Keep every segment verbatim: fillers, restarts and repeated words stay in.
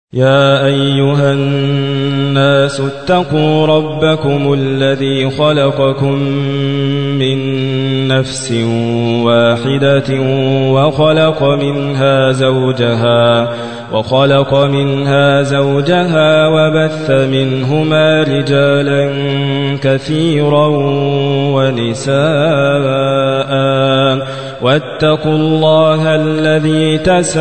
يا أيها الناس اتقوا ربكم الذي خلقكم من نفس واحدة وخلق منها زوجها وخلق منها زوجها وبث منهما رجالا كثيرا ونساء واتقوا الله الذي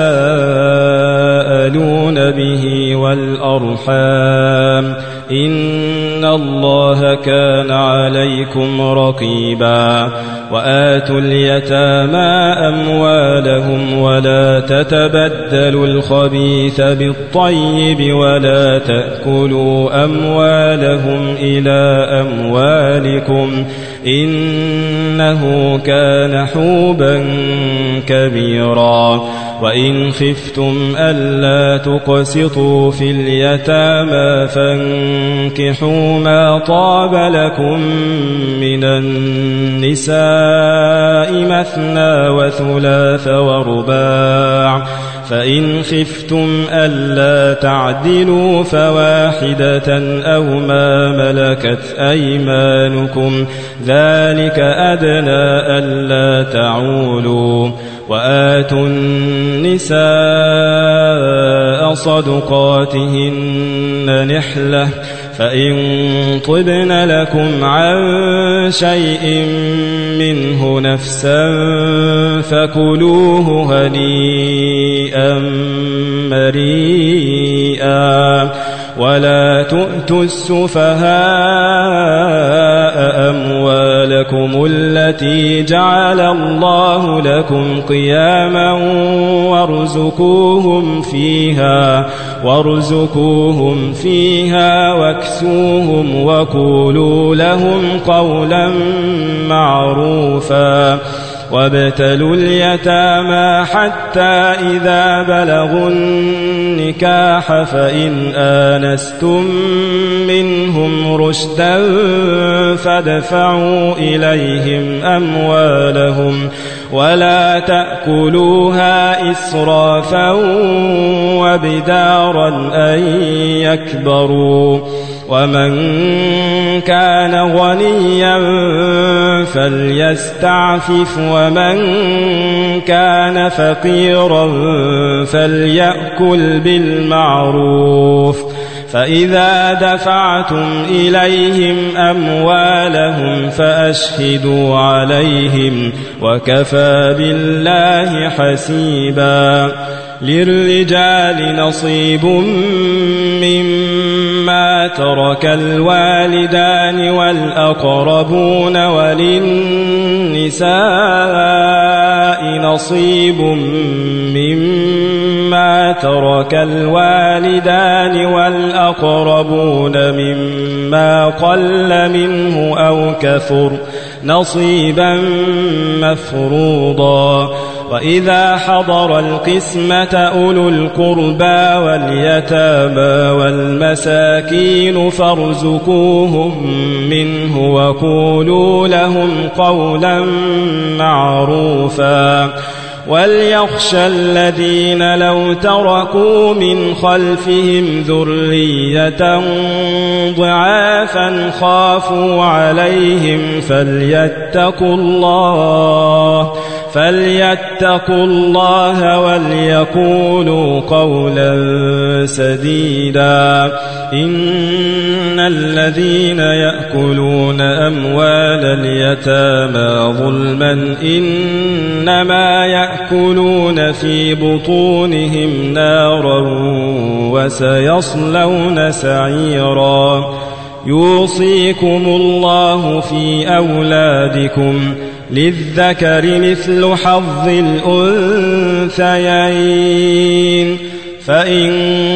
تساءلون به والأرحام إن الله كان عليكم رقيبا وآتوا اليتامى أموالهم ولا تتبدلوا الخبيث بالطيب ولا تأكلوا أموالهم إلى أموالكم إنه كان حوبا كبيرا وإن خفتم ألا تقسطوا في اليتامى فانكحوا ما طاب لكم من النساء مثنى وثلاث ورباع فإن خفتم ألا تعدلوا فواحدة أو ما ملكت أيمانكم ذلك أدنى ألا تعولوا وآتوا النساء صدقاتهن نحلة فإن طبن لكم عن شيء منه نفسا فكلوه هنيئا مريئا ولا تؤتوا السفهاء أموالكم التي جعل الله لكم قياما وارزقوهم فيها وارزقوهم فيها واكسوهم وقولوا لهم قولا معروفا وابتلوا اليتامى حتى إذا بلغوا النكاح فإن آنستم منهم رشدا فادفعوا إليهم أموالهم ولا تأكلوها إسرافا وبدارا أن يكبروا ومن كان غنيا فليستعفف ومن كان فقيرا فليأكل بالمعروف فإذا دفعتم إليهم أموالهم فأشهدوا عليهم وكفى بالله حسيبا للرجال نصيب مما ترك الوالدان والأقربون وللنساء نصيب مما ترك الوالدان والأقربون مما قل منه أو كثر نصيبا مفروضا وإذا حضر القسمة أولو القربى واليتامى والمساكين فارزقوهم منه وقولوا لهم قولا معروفا وليخشى الذين لو تركوا من خلفهم ذرية ضعافا خافوا عليهم فليتقوا الله فليتقوا الله وليقولوا قولا سديدا إن الذين يأكلون أموال اليتامى ظلما إنما يأكلون في بطونهم نارا وسيصلون سعيرا يوصيكم الله في أولادكم للذكر مثل حظ الأنثيين فإن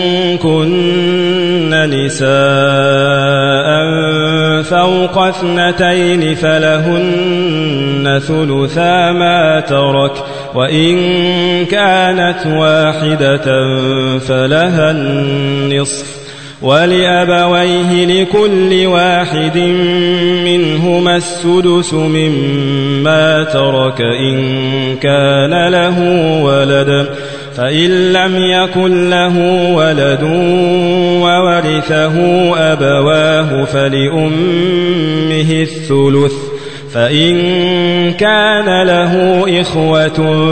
كن نساء فوق اثنتين فلهن ثلثا ما ترك وإن كانت واحدة فلها النصف ولأبويه لكل واحد منهما السدس مما ترك إن كان له ولد فإن لم يكن له ولد وورثه أبواه فلأمه الثلث فإن كان له إخوة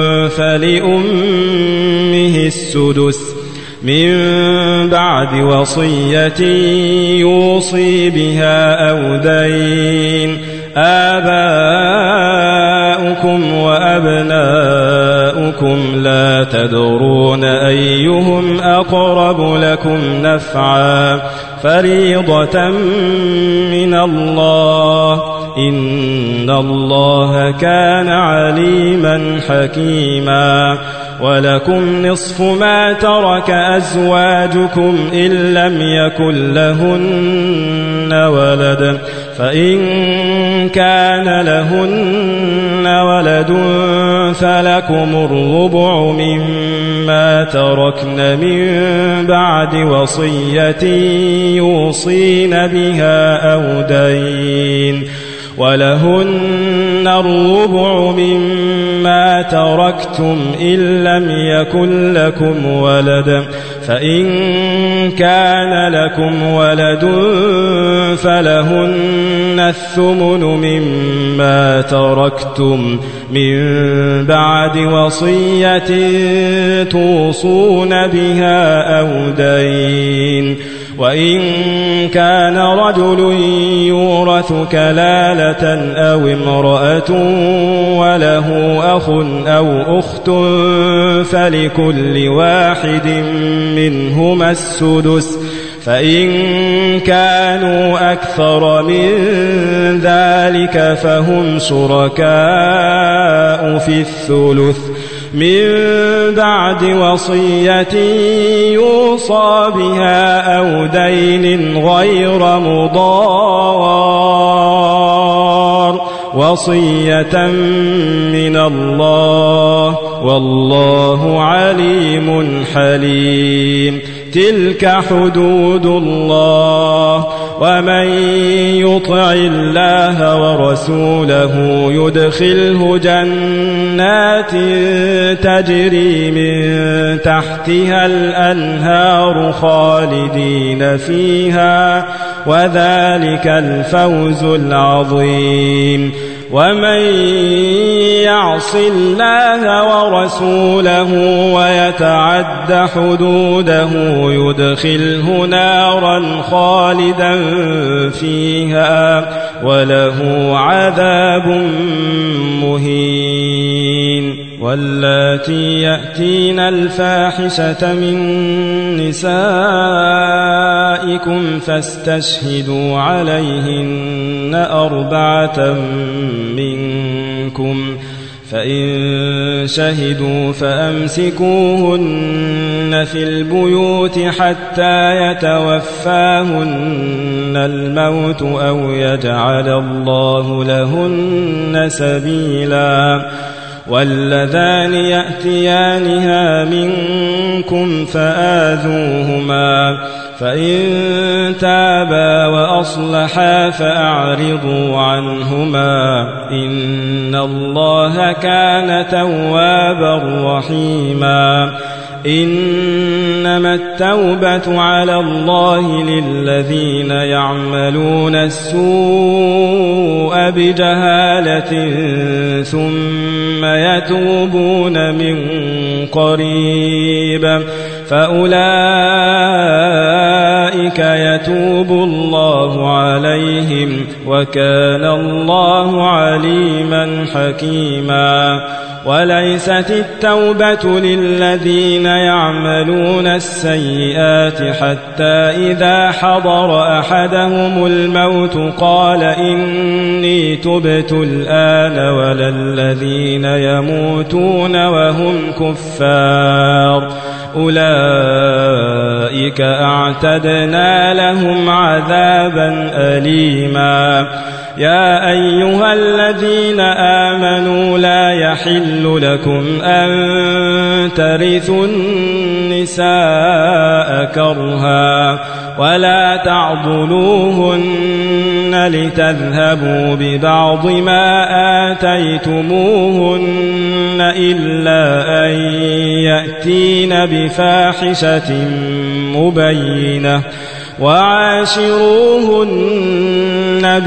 فلأمه السدس من بعد وصية يوصي بها أو دين. آباؤكم وأبناؤكم لا تدرون أيهم أقرب لكم نفعا فريضة من الله إن الله كان عليما حكيما. ولكم نصف ما ترك أزواجكم إن لم يكن لهن ولد فإن كان لهن ولد فلكم الربع مما تركن من بعد وصية يوصين بها أو دين. ولهن الربع مما تركتم إن لم يكن لكم ولد فإن كان لكم ولد فلهن الثمن مما تركتم من بعد وصية توصون بها أو دين. وإن كان رجل يورث كلالة أو امرأة وله أخ أو أخت فلكل واحد منهما السدس فإن كانوا أكثر من ذلك فهم شركاء في الثلث من بعد وصية يوصى بها أو دين غير مضار وصية من الله والله عليم حليم. تلك حدود الله ومن يطع الله ورسوله يدخله جنات تجري من تحتها الأنهار خالدين فيها وذلك الفوز العظيم. ومن يعص الله ورسوله ويتعد حدوده يدخله نارا خالدا فيها وله عذاب مهين. واللاتي يأتين الفاحشة من نسائكم فاستشهدوا عليهن أربعة منكم فإن شهدوا فأمسكوهن في البيوت حتى يتوفاهن الموت أو يجعل الله لهن سبيلا. واللذان يأتيانها منكم فآذوهما فإن تابا وأصلحا فأعرضوا عنهما إن الله كان توابا رحيما. إنما التوبة على الله للذين يعملون السوء بجهالة ثم يتوبون من قريب فأولئك يتوب الله عليهم وكان الله عليما حكيما. وليست التوبة للذين يعملون السيئات حتى إذا حضر أحدهم الموت قال إني تبت الآن ولا الذين يموتون وهم كفار أولئك أعتدنا لهم عذابا أليما. يا أيها الذين آمنوا لا يحل لكم أن ترثوا النساء كرها ولا تعضلوهن لتذهبوا ببعض ما آتيتموهن إلا أن يأتين يأتين بفاحشة مبينة وعاشروهن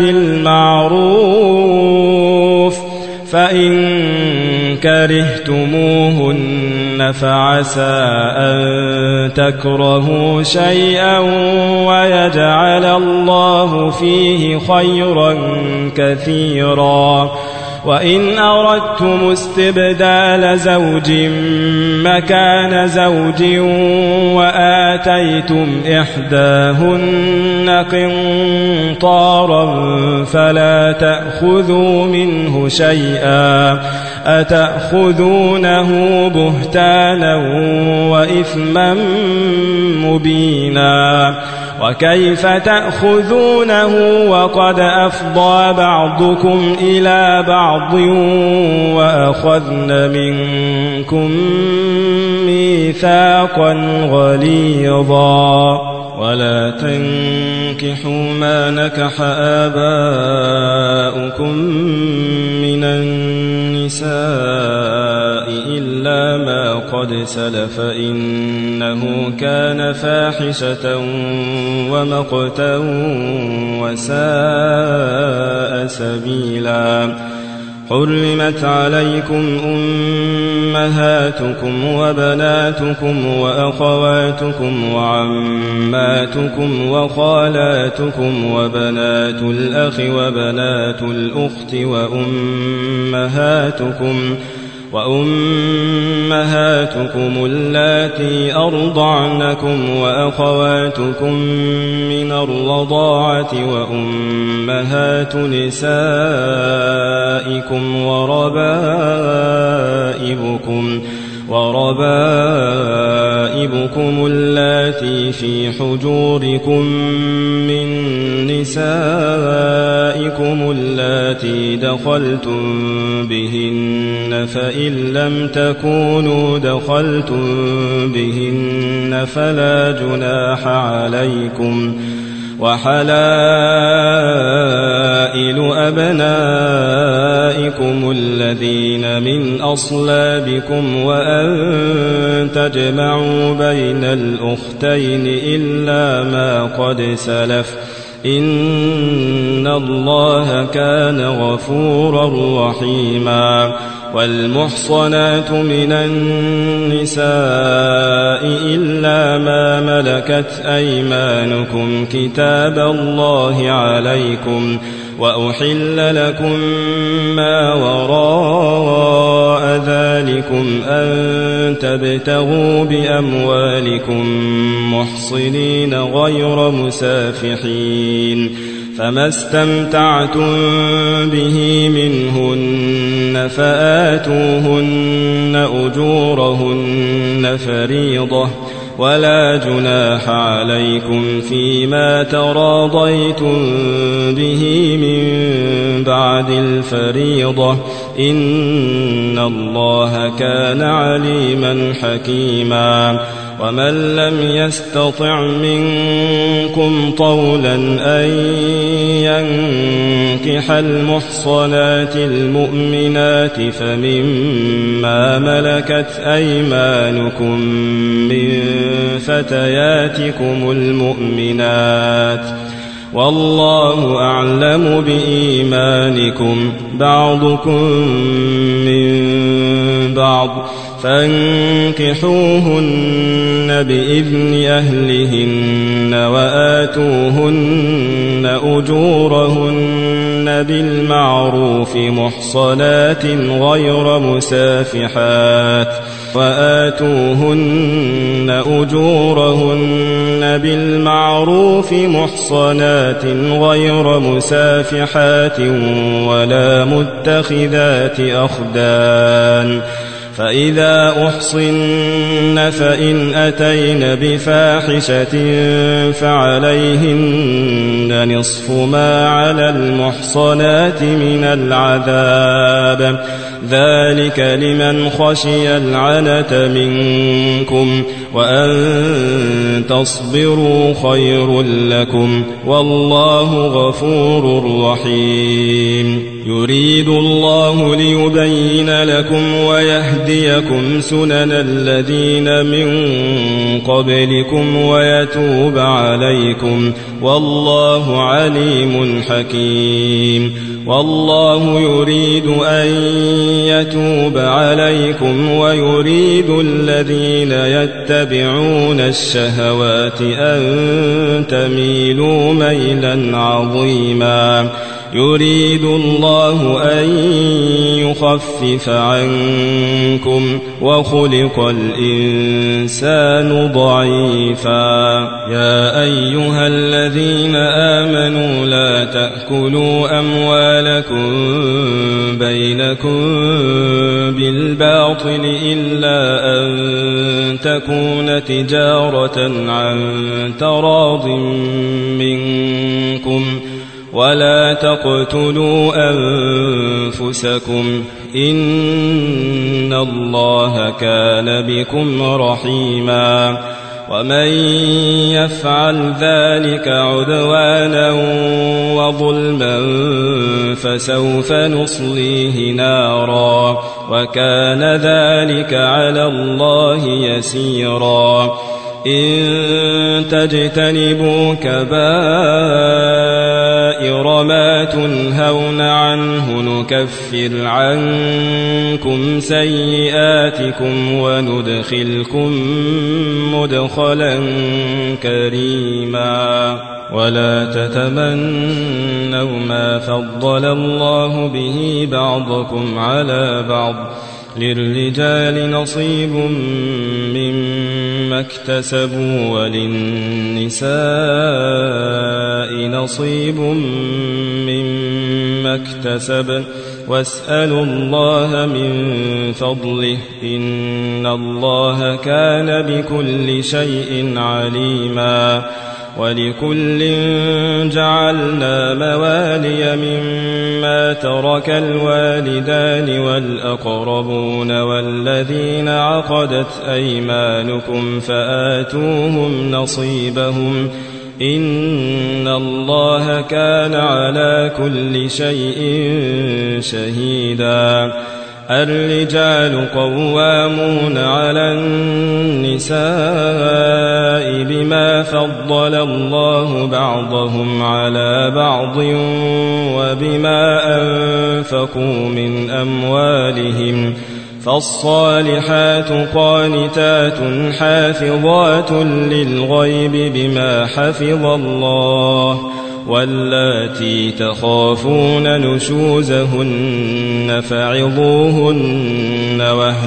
بالمعروف فإن كرهتموهن فعسى أن تكرهوا شيئا ويجعل الله فيه خيرا كثيرا وإن أردتم استبدال زوج مكان زوج وآتيتم إحداهن قنطارا فلا تأخذوا منه شيئا أتأخذونه بهتانا وإثما مبينا وكيف تأخذونه وقد أفضى بعضكم إلى بعض وأخذن منكم ميثاقا غليظا ولا تنكحوا ما نكح آباؤكم من النساء إلا ما قد سلف إنه كان فاحشة ومقتا وساء سبيلا حرمت عليكم أمهاتكم وبناتكم وأخواتكم وعماتكم وخالاتكم وبنات الأخ وبنات الأخت وأمهاتكم وأمهاتكم اللاتي أرضعنكم وأخواتكم من الرضاعة وأمهات نسائكم وربائبكم وربائبكم اللاتي في حجوركم من نسائكم اللاتي دخلتم بهن فإن لم تكونوا دخلتم بهن فلا جناح عليكم وحلائل أبنائكم الذين من أصلابكم وأن تجمعوا بين الأختين إلا ما قد سلف إن الله كان غفورا رحيما والمحصنات من النساء إلا ما ملكت أيمانكم كتاب الله عليكم وأحل لكم ما وراء ذلكم أن تبتغوا بأموالكم محصنين غير مسافحين فما استمتعتم به منهن فآتوهن أجورهن فريضة ولا جناح عليكم فيما تراضيتم به من بعد الفريضة إن الله كان عليما حكيما ومن لم يستطع منكم طولا أن ينكح المحصنات المؤمنات فمما ملكت أيمانكم من فتياتكم المؤمنات والله أعلم بإيمانكم بعضكم من بعض فانكحوهن بإذن أهلهن وآتوهن أجورهن بالمعروف محصنات غير مسافحات وآتوهن أجورهن بالمعروف محصنات غير مسافحات ولا متخذات أخدان فإذا أحصن فإن أتين بفاحشة فعليهن نصف ما على المحصنات من العذاب ذلك لمن خشي العنة منكم وأن تصبروا خير لكم والله غفور رحيم يريد الله ليبين لكم ويهدي يهديكم سنن الذين من قبلكم ويتوب عليكم والله عليم حكيم والله يريد أن يتوب عليكم ويريد الذين يتبعون الشهوات أن تميلوا ميلا عظيما يريد الله أن يخفف عنكم وخلق الإنسان ضعيفا يا أيها الذين آمنوا لا تأكلوا أموالكم بينكم بالباطل إلا أن تكون تجارة عن تراض منكم ولا تقتلوا أنفسكم إن الله كان بكم رحيما ومن يفعل ذلك عدوانا وظلما فسوف نصليه نارا وكان ذلك على الله يسيرا إن تجتنبوا كبائر ما تنهون عنه نكفر عنكم سيئاتكم وندخلكم مدخلا كريما ولا تتمنوا ما فضل الله به بعضكم على بعض للرجال نصيب مما اكتسبوا وللنساء نصيب مما اكتسبن واسألوا الله من فضله إن الله كان بكل شيء عليما ولكل جعلنا موالي مما ترك الوالدان والأقربون والذين عقدت أيمانكم فآتوهم نصيبهم إن الله كان على كل شيء شهيدا الرجال قوامون على النساء بما فضل الله بعضهم على بعض وبما أنفقوا من أموالهم فالصالحات قانتات حافظات للغيب بما حفظ الله واللاتي تخافون نشوزهن فعظوهن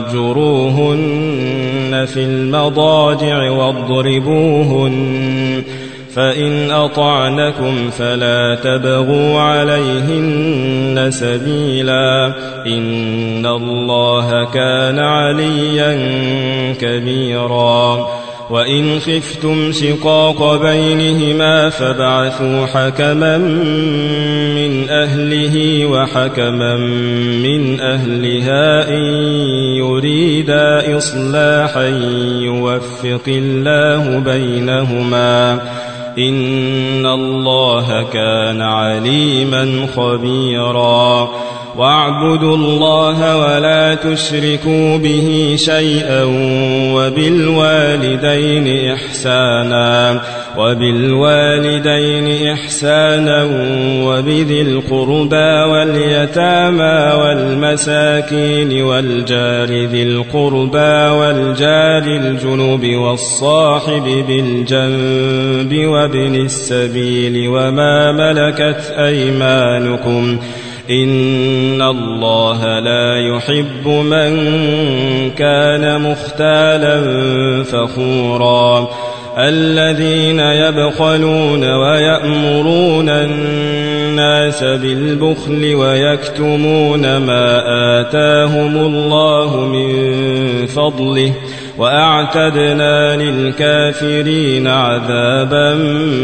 واهجروهن في المضاجع واضربوهن فإن أطعنكم فلا تبغوا عليهن سبيلا إن الله كان عليا كبيرا وإن خفتم شقاق بينهما فابعثوا حكما من أهله وحكما من أهلها إن يريدا إصلاحا يوفق الله بينهما إن الله كان عليما خبيرا واعبدوا الله ولا تشركوا به شيئا وبالوالدين إحسانا وبالوالدين إحسانا وبذي القربى واليتامى والمساكين والجار ذي القربى والجار الجنب والصاحب بالجنب وابن السبيل وما ملكت أيمانكم إن الله لا يحب من كان مختالا فخورا الذين يبخلون ويأمرون الناس بالبخل ويكتمون ما آتاهم الله من فضله وأعتدنا للكافرين عذابا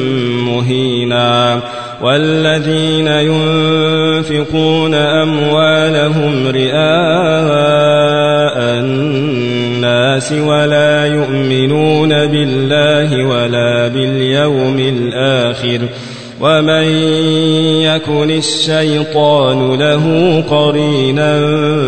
مهينا والذين ينفقون أموالهم رئاء الناس ولا يؤمنون بالله ولا باليوم الآخر ومن يكن الشيطان له قرينا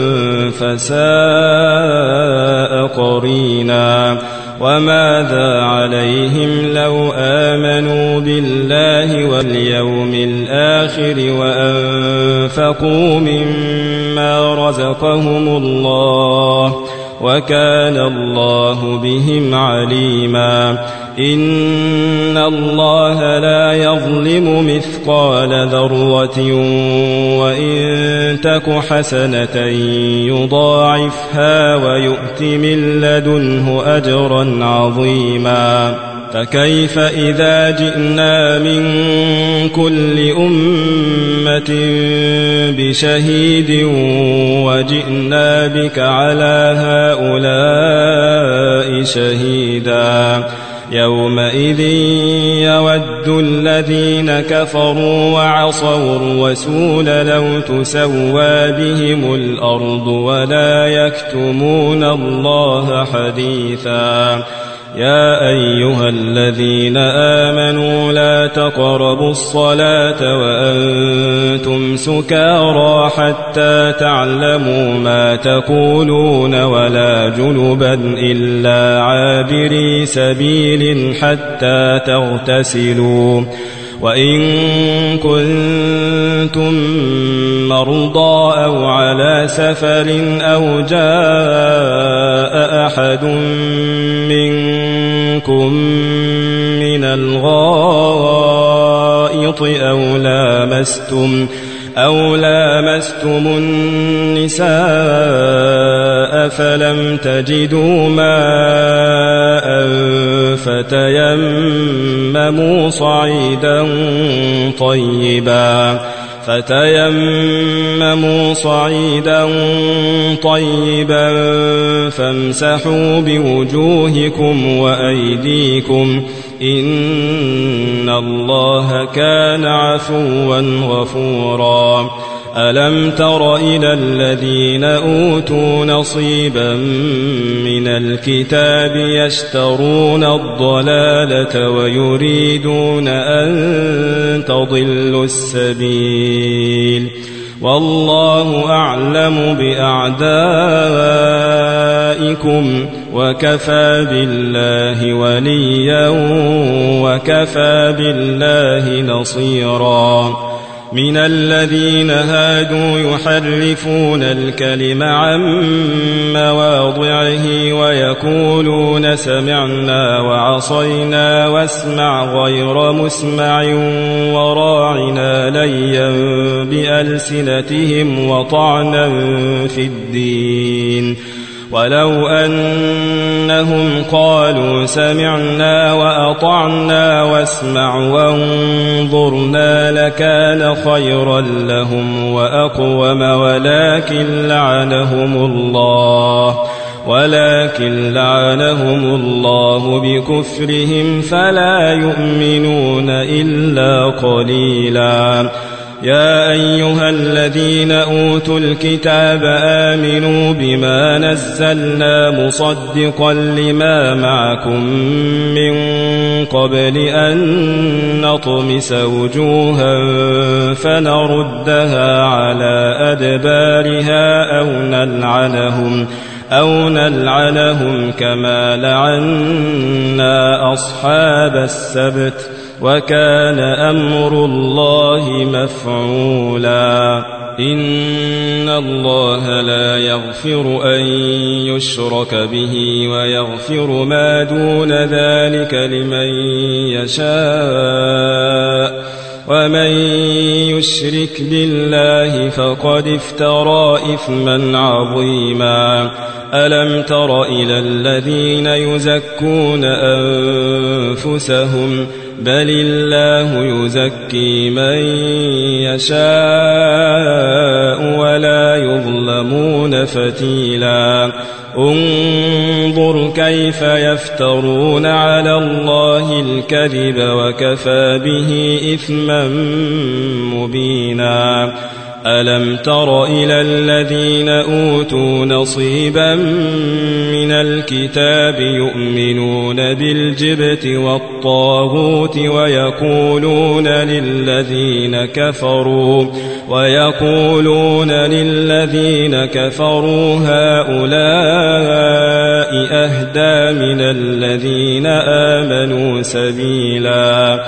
فساء قرينا وماذا عليهم لو آمنوا بالله واليوم الآخر وأنفقوا مما رزقهم الله وكان الله بهم عليما إن الله لا يظلم مثقال ذرة وإن تك حسنة يضاعفها ويؤت من لدنه أجرا عظيما فكيف إذا جئنا من كل أمة بشهيد وجئنا بك على هؤلاء شهيدا يومئذ يود الذين كفروا وعصوا الرسول لو تسوى بهم الأرض ولا يكتمون الله حديثا يا أيها الذين آمنوا لا تقربوا الصلاة وأنتم سكارى حتى تعلموا ما تقولون ولا جنبا إلا عابري سبيل حتى تغتسلوا وإن كنتم مرضى أو على سفر أو جاء أحد منكم من الغائط أو لامستم أو لامستم النساء فلم تجدوا ماء فتيمموا صعيدا طيبا فتيمموا صعيدا طيبا فامسحوا بوجوهكم وأيديكم إن الله كان عفوا غفورا ألم تر إلى الذين أوتوا نصيبا من الكتاب يشترون الضلالة ويريدون أن تضلوا السبيل والله أعلم بأعدائكم وكفى بالله وليا وكفى بالله نصيرا من الذين هادوا يحرفون الكلم عن مواضعه ويقولون سمعنا وعصينا واسمع غير مسمع وراعنا ليا بألسنتهم وطعنا في الدين ولو أنهم قالوا سمعنا وأطعنا واسمع وانظرنا لكان خيرا لهم وأقوم ولكن لعنهم الله ولكن لعنهم الله بكفرهم فلا يؤمنون إلا قليلا يا أيها الذين أوتوا الكتاب آمنوا بما نزلنا مصدقا لما معكم من قبل أن نطمس وجوها فنردها على أدبارها أو نلعنهم أو نلعنهم كما لعنا أصحاب السبت وكان أمر الله مفعولا إن الله لا يغفر أن يشرك به ويغفر ما دون ذلك لمن يشاء ومن يشرك بالله فقد افترى إثما عظيما ألم تر إلى الذين يزكون أنفسهم بل الله يزكي من يشاء ولا يظلمون فتيلا انظر كيف يفترون على الله الكذب وكفى به إثما مبينا ألم تر إلى الذين أوتوا نصيبا من الكتاب يؤمنون بالجبت والطاغوت ويقولون للذين كفروا ويقولون للذين كفروا هؤلاء أهدى من الذين آمنوا سبيلا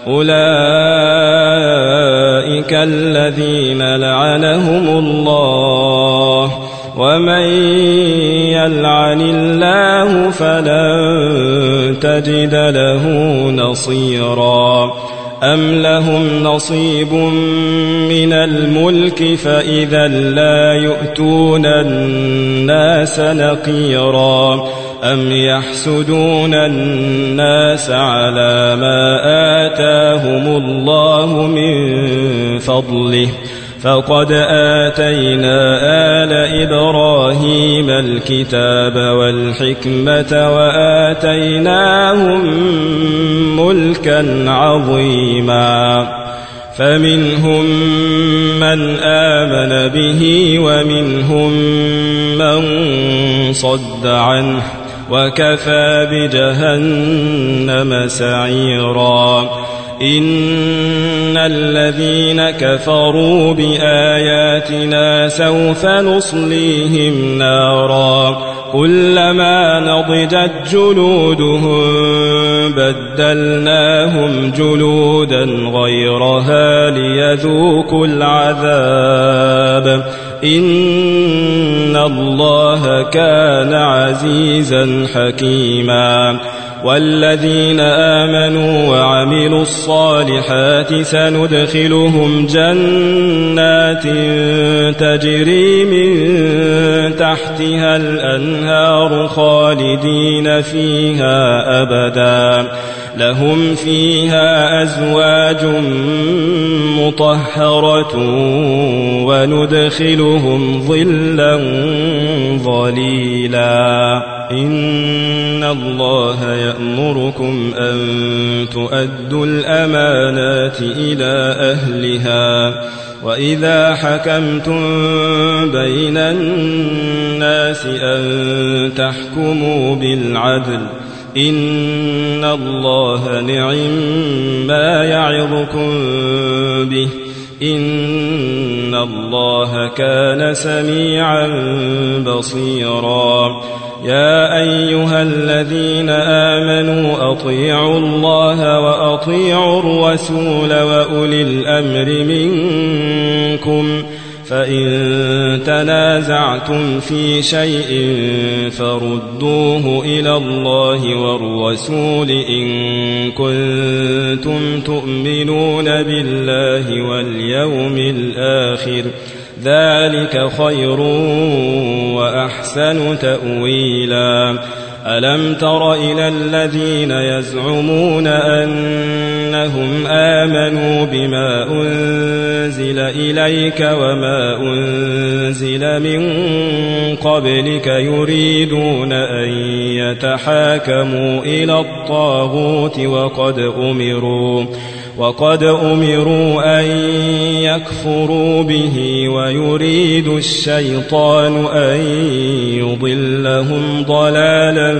أولئك الذين لعنهم الله ومن يلعن الله فلن تجد له نصيرا أم لهم نصيب من الملك فإذا لا يؤتون الناس نقيرا أم يحسدون الناس على ما آتاهم الله من فضله فقد آتينا آل إبراهيم الكتاب والحكمة وآتيناهم ملكا عظيما فمنهم من آمن به ومهم من صد عنه وكفى بجهنم سعيرا إن الذين كفروا بآياتنا سوف نصليهم نارا كلما نضجت جلودهم بدلناهم جلودا غيرها ليذوقوا العذاب إن الله كان عزيزا حكيما والذين آمنوا وعملوا الصالحات سندخلهم جنات تجري من تحتها الأنهار خالدين فيها أبدا لهم فيها أزواج مطهرة وندخلهم ظلا ظليلا إن الله يأمركم أن تؤدوا الأمانات إلى أهلها وإذا حكمتم بين الناس أن تحكموا بالعدل إن الله نعم ما يعظكم به إن الله كان سميعا بصيرا يا أيها الذين آمنوا أطيعوا الله وأطيعوا الرسول وأولي الأمر منكم فإن تنازعتم في شيء فردوه إلى الله والرسول إن كنتم تؤمنون بالله واليوم الآخر ذلك خير وأحسن تأويلا ألم تر إلى الذين يزعمون أنهم آمنوا بما أنزل إليك وما أنزل من قبلك يريدون أن يتحاكموا إلى الطاغوت وقد أمروا وقد أمروا أن يكفروا به ويريد الشيطان أن يضلهم ضلالا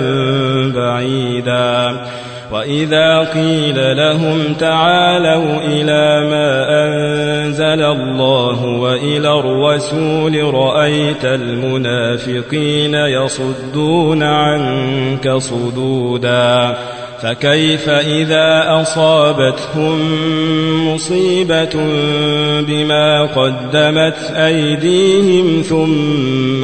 بعيدا وإذا قيل لهم تعالوا إلى ما أنزل الله وإلى الرسول رأيت المنافقين يصدون عنك صدودا فكيف إذا أصابتهم مصيبة بما قدمت أيديهم ثم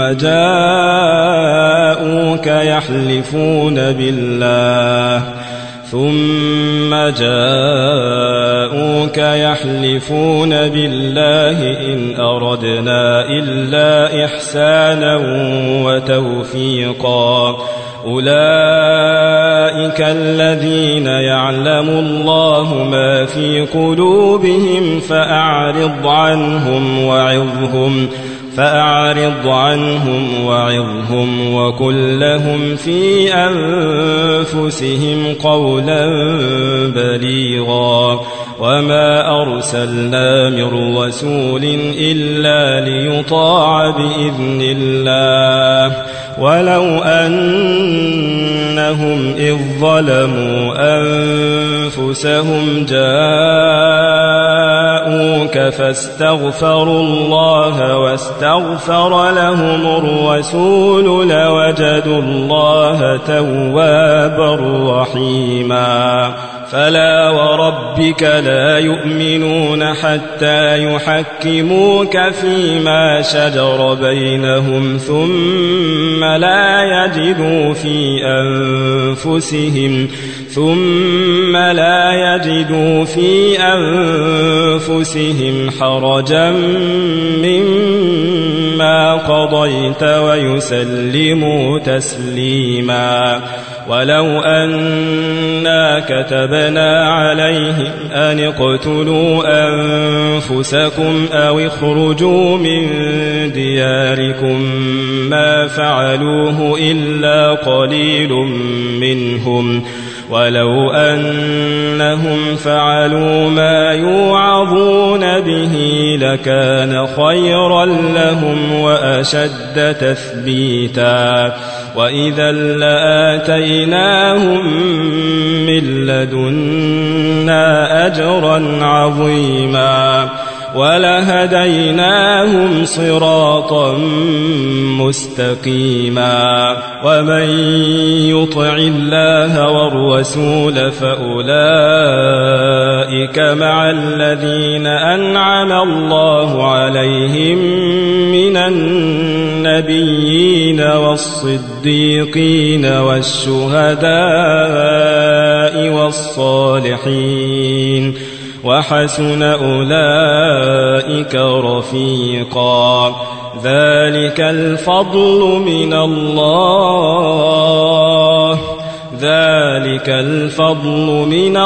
جاءوك يحلفون بالله ثم جاءوك يحلفون بالله إن أردنا إلا إحسانا وتوفيقا أولئك الذين يعلم الله ما في قلوبهم فأعرض عنهم وعظهم فأعرض عنهم وعظهم وقل لهم في أنفسهم قولا بليغا وما أرسلنا من رسول إلا ليطاع بإذن الله ولو أنهم إذ ظلموا أنفسهم جاءوك فاستغفروا الله واستغفر لهم الرسول لوجدوا الله توابا رحيما فلا وربك لا يؤمنون حتى يحكموك فيما شجر بينهم ثم لا يجدوا في أنفسهم ثم لا يجدوا في أنفسهم حرجا مما قضيت ويسلموا تسليما ولو أنا كتبنا عليهم أن اقتلوا أنفسكم أو اخرجوا من دياركم ما فعلوه إلا قليل منهم ولو أنهم فعلوا ما يوعظون به لكان خيرا لهم وأشد تثبيتا وإذا لآتيناهم من لدنا أجرا عظيما ولهديناهم صراطا مستقيما ومن يطع الله والرسول فأولئك مع الذين أنعم الله عليهم من النبيين والصديقين والشهداء والصالحين وحسن أولئك رفيقا ذلك الفضل من الله ذلك الفضل من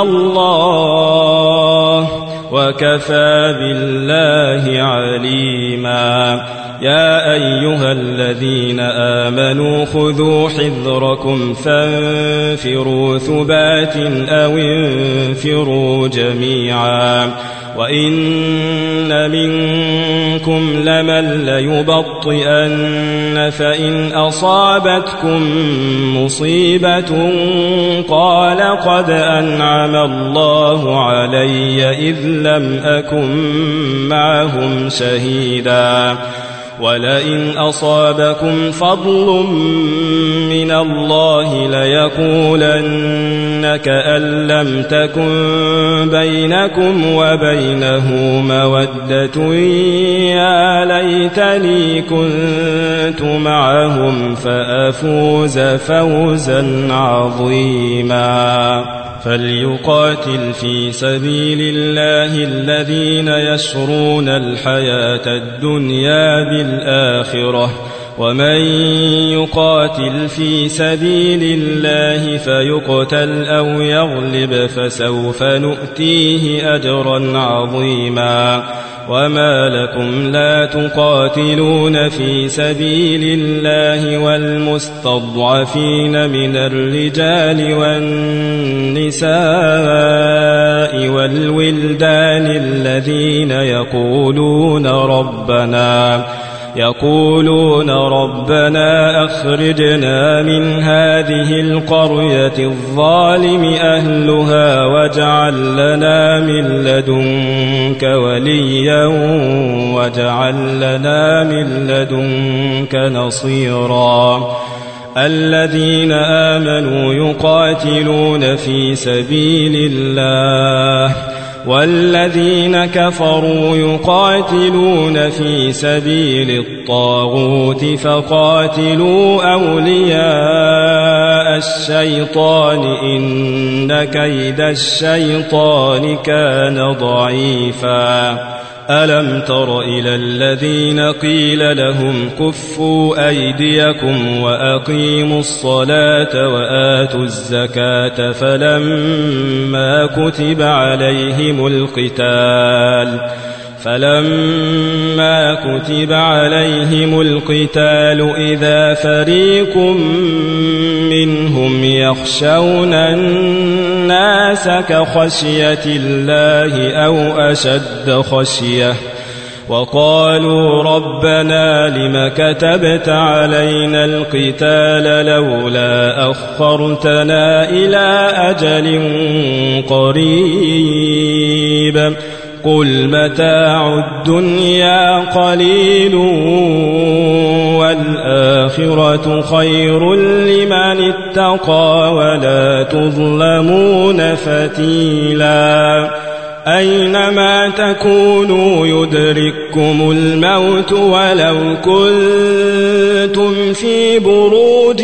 الله وكفى بالله عليما يا أيها الذين آمنوا خذوا حذركم فانفروا ثبات أو انفروا جميعا وإن منكم لمن ليبطئن فإن أصابتكم مصيبة قال قد أنعم الله علي إذ لم أكن معهم شهيدا ولئن أصابكم فضل من الله ليقولن كأن لم تكن بينكم وبينه مودة يا ليتني كنت معهم فأفوز فوزا عظيما فليقاتل في سبيل الله الذين يشرون الحياة الدنيا بالآخرة ومن يقاتل في سبيل الله فيقتل أو يغلب فسوف نؤتيه أجرا عظيما وما لكم لا تقاتلون في سبيل الله والمستضعفين من الرجال والنساء والولدان الذين يقولون ربنا يقولون ربنا أخرجنا من هذه القرية الظالم أهلها واجعل لنا من لدنك وليا واجعل لنا من لدنك نصيرا الذين آمنوا يقاتلون في سبيل الله والذين كفروا يقاتلون في سبيل الطاغوت فقاتلوا أولياء الشيطان إن كيد الشيطان كان ضعيفا ألم تر إلى الذين قيل لهم كفوا أيديكم وأقيموا الصلاة وآتوا الزكاة فلما كتب عليهم القتال فلما كتب عليهم القتال إذا فريق منهم يخشون الناس كخشية الله أو أشد خشية وقالوا ربنا لم كتبت علينا القتال لولا أخرتنا إلى أجل قريب قل متاع الدنيا قليل والآخرة خير لمن اتقى ولا تظلمون فتيلا أينما تكونوا يدرككم الموت ولو كنتم في بروج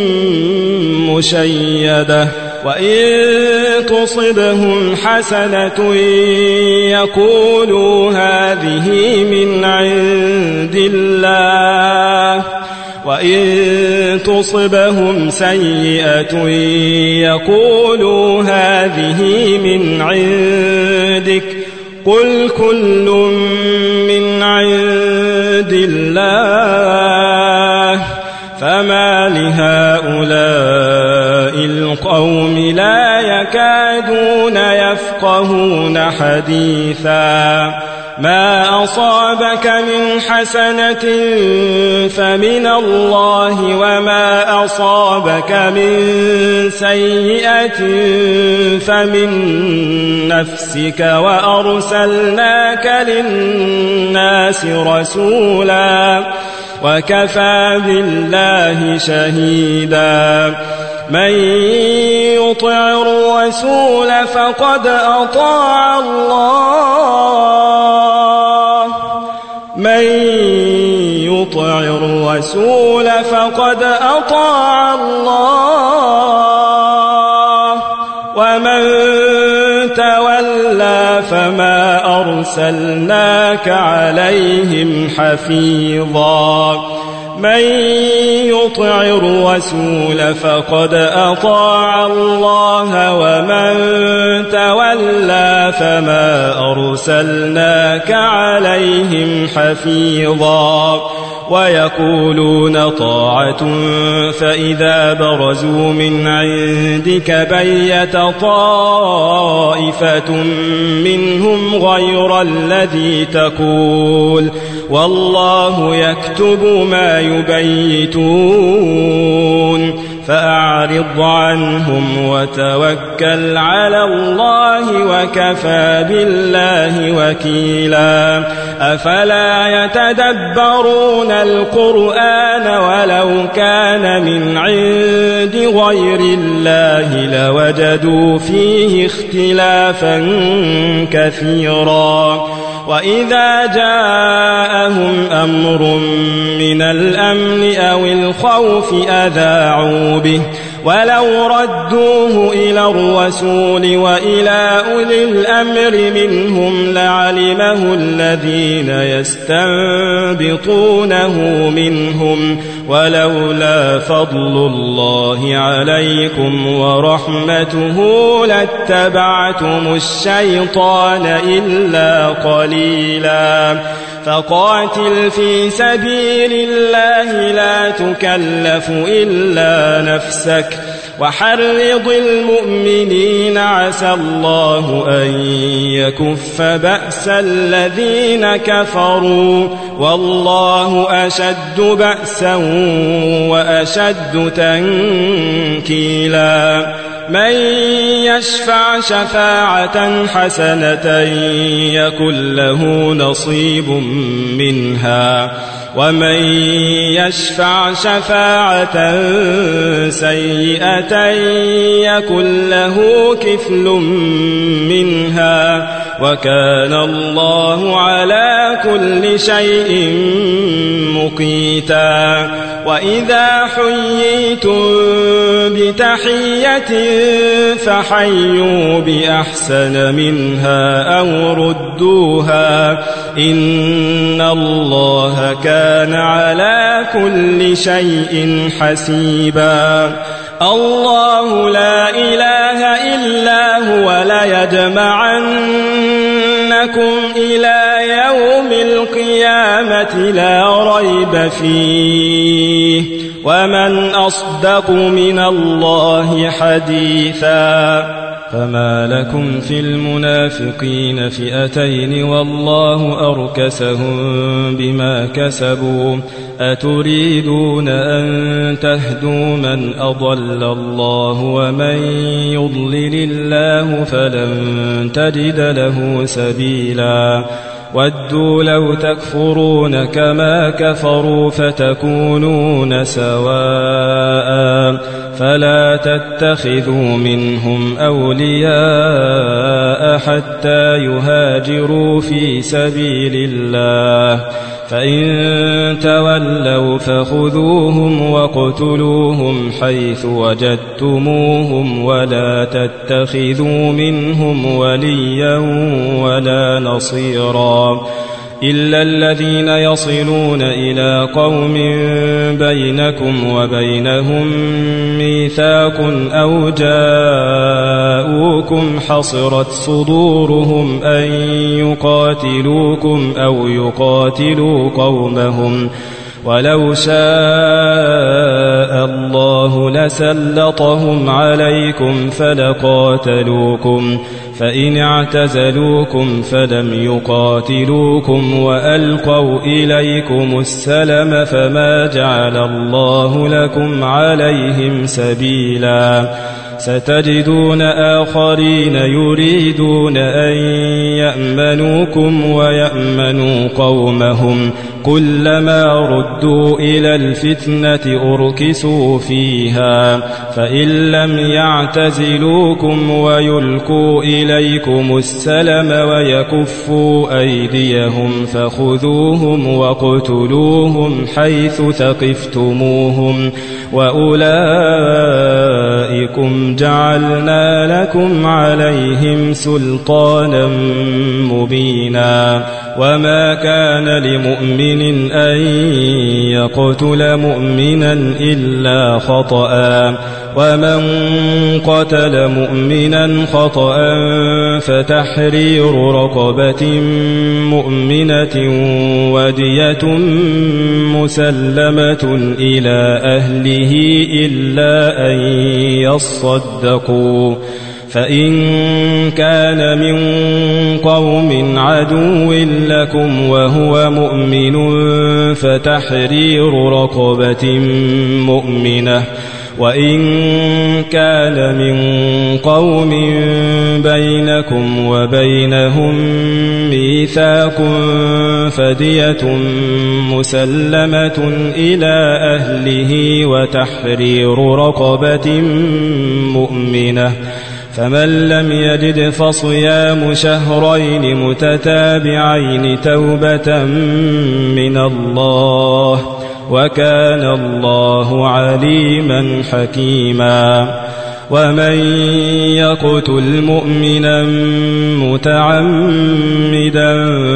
مشيدة وإن تصبهم حسنة يقولوا هذه من عند الله وإن تصبهم سيئة يقولوا هذه من عندك قل كل من عند الله فما لهؤلاء القوم لا يكادون يفقهون حديثا ما أصابك من حسنة فمن الله وما أصابك من سيئة فمن نفسك وأرسلناك للناس رسولا وكفى بالله شهيدا من يطع الرسول فقد أطاع الله من يطع الرسول فقد أطاع الله ومن تولى فما أرسلناك عليهم حفيظا من يطع الرسول فقد أطاع الله ومن تولى فما أرسلناك عليهم حفيظا ويقولون طاعة فإذا برزوا من عندك بيت طائفة منهم غير الذي تقول والله يكتب ما يبيتون فأعرض عنهم وتوكل على الله وكفى بالله وكيلا أفلا يتدبرون القرآن ولو كان من عند غير الله لوجدوا فيه اختلافا كثيرا وإذا جاءهم أمر من الأمن أو الخوف أذاعوا به ولو ردوه إلى الرسول وإلى أولي الأمر منهم لعلمه الذين يستنبطونه منهم ولولا فضل الله عليكم ورحمته لاتبعتم الشيطان إلا قليلا فقاتل في سبيل الله لا تكلف إلا نفسك وحرض المؤمنين عسى الله أن يكف بأس الذين كفروا والله أشد بأسا وأشد تنكيلا من يشفع شفاعة حسنة يكن له نصيب منها ومن يشفع شفاعة سيئة يكن له كفل منها وكان الله على كل شيء مقيتا وإذا حييتم بتحية فحيوا بأحسن منها أو ردوها إن الله كان على كل شيء حسيبا الله لا إله إلا هو ليجمعنكم إلى يوم فيه ومن أصدق من الله حديثا. فما لكم في المنافقين فئتين والله أركسهم بما كسبوا أتريدون أن تهدوا من أضل الله ومن يضلل الله فلن تجد له سبيلا. ودوا لو تكفرون كما كفروا فتكونون سواء فلا تتخذوا منهم أولياء حتى يهاجروا في سبيل الله فإن تولوا فخذوهم واقتلوهم حيث وجدتموهم ولا تتخذوا منهم وليا ولا نصيرا إلا الذين يصلون إلى قوم بينكم وبينهم ميثاق أو جاءوكم حصرت صدورهم أن يقاتلوكم أو يقاتلوا قومهم ولو شاء الله لسلطهم عليكم فلقاتلوكم فإن اعتزلوكم فلم يقاتلوكم وألقوا إليكم السلم فما جعل الله لكم عليهم سبيلا. ستجدون آخرين يريدون أن يأمنوكم ويأمنوا قومهم كلما ردوا إلى الفتنة أركسوا فيها فإن لم يعتزلوكم ويلقوا إليكم السلم ويكفوا أيديهم فخذوهم واقتلوهم حيث ثقفتموهم وأولئكم جعلنا لكم عليهم سلطانا مبينا. وما كان لمؤمن أن يقتل مؤمنا إلا خطأ ومن قتل مؤمنا خطأ فتحرير رقبة مؤمنة ودية مسلمة إلى أهله إلا أن يصدقوا فإن كان من قوم عدو لكم وهو مؤمن فتحرير رقبة مؤمنة وإن كان من قوم بينكم وبينهم ميثاق فدية مسلمة إلى أهله وتحرير رقبة مؤمنة فمن لم يجد فصيام شهرين متتابعين توبة من الله وكان الله عليما حكيما. ومن يقتل مؤمنا متعمدا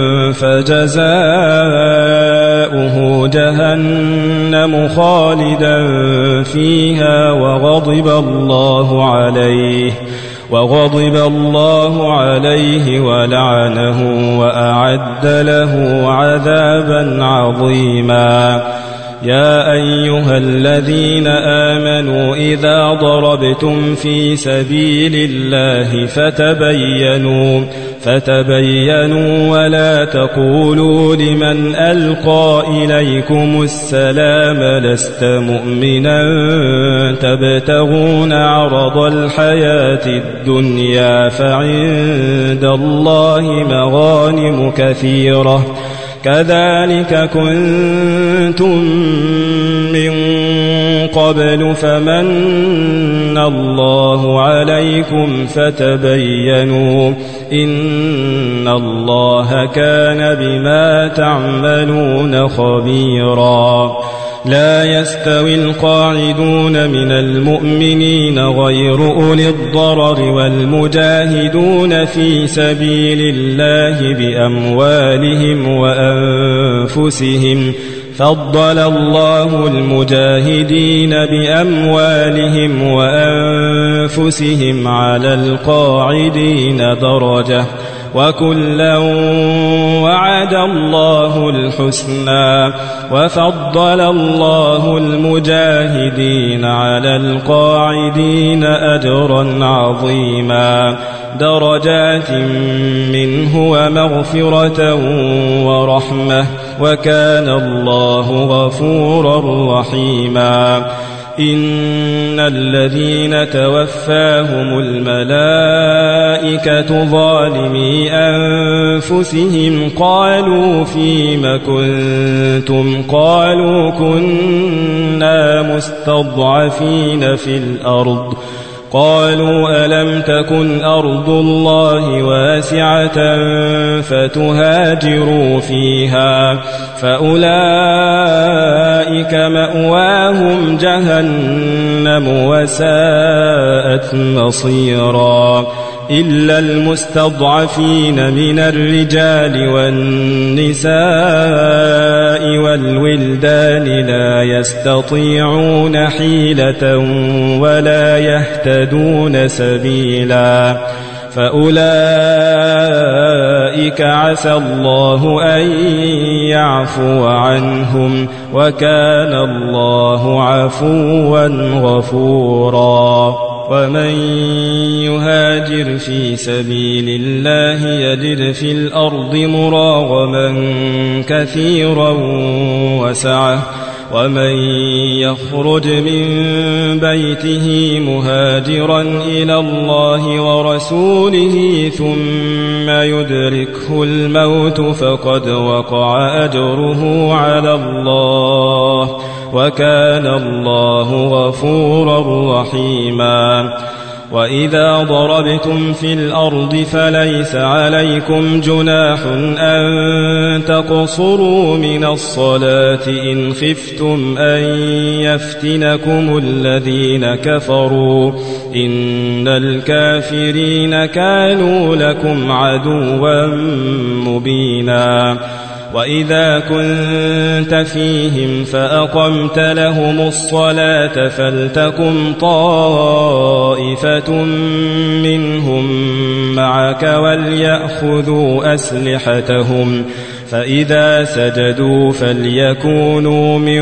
فجزاؤه جهنم خالدا فيها وغضب الله عليه وغضب الله عليه ولعنه وأعد له عذابا عظيما. يا أيها الذين آمنوا إذا ضربتم في سبيل الله فتبينوا فتبينوا ولا تقولوا لمن ألقى إليكم السلام لست مؤمنا تبتغون عرض الحياة الدنيا فعند الله مغانم كثيرة كذلك كنتم من قبل فمن الله عليكم فتبينوا إن الله كان بما تعملون خبيرا. لا يستوي القاعدون من المؤمنين غير أولي الضرر والمجاهدون في سبيل الله بأموالهم وأنفسهم فضل الله المجاهدين بأموالهم وأنفسهم على القاعدين درجة وكلا وعد الله الحسنى وفضل الله المجاهدين على القاعدين أجرا عظيما درجات منه ومغفرة ورحمة وكان الله غفورا رحيما إن الذين توفاهم الملائكة ظالمي أنفسهم قالوا فيم كنتم قالوا كنا مستضعفين في الأرض قالوا ألم تكن أرض الله واسعة فتهاجروا فيها فأولئك مأواهم جهنم وساءت مصيرا إلا المستضعفين من الرجال والنساء والولدان لا يستطيعون حيلة ولا يهتدون سبيلا فأولئك عسى الله أن يعفو عنهم وكان الله عفوا غفورا ومن يهاجر في سبيل الله يجد في الأرض مراغما كثيرا وسعة ومن يخرج من بيته مهاجرا إلى الله ورسوله ثم يدركه الموت فقد وقع أجره على الله وكان الله غفورا رحيما وإذا ضربتم في الأرض فليس عليكم جناح أن تقصروا من الصلاة إن خفتم أن يفتنكم الذين كفروا إن الكافرين كانوا لكم عدوا مبينا وإذا كنت فيهم فأقمت لهم الصلاة فلتقم طائفة منهم معك وليأخذوا أسلحتهم فإذا سجدوا فليكونوا من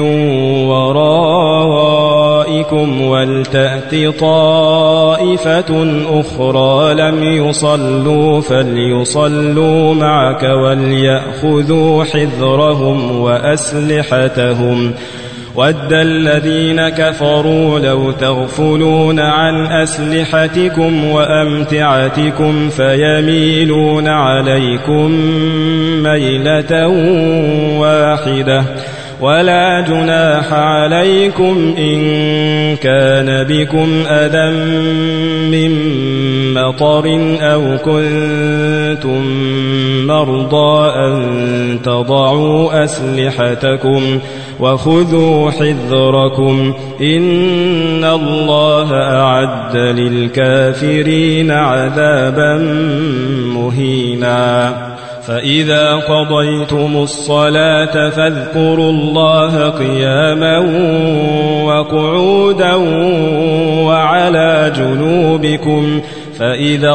ورائكم ولتأت طائفة أخرى لم يصلوا فليصلوا معك وليأخذوا حذرهم وأسلحتهم ود الذين كفروا لو تغفلون عن أسلحتكم وأمتعتكم فيميلون عليكم ميلة واحدة ولا جناح عليكم إن كان بكم أذى من مطر أو كنتم مرضى أن تضعوا أسلحتكم وخذوا حذركم إن الله أعد للكافرين عذابا مهينا فإذا قضيتم الصلاة فاذكروا الله قياما وقعودا وعلى جنوبكم فإذا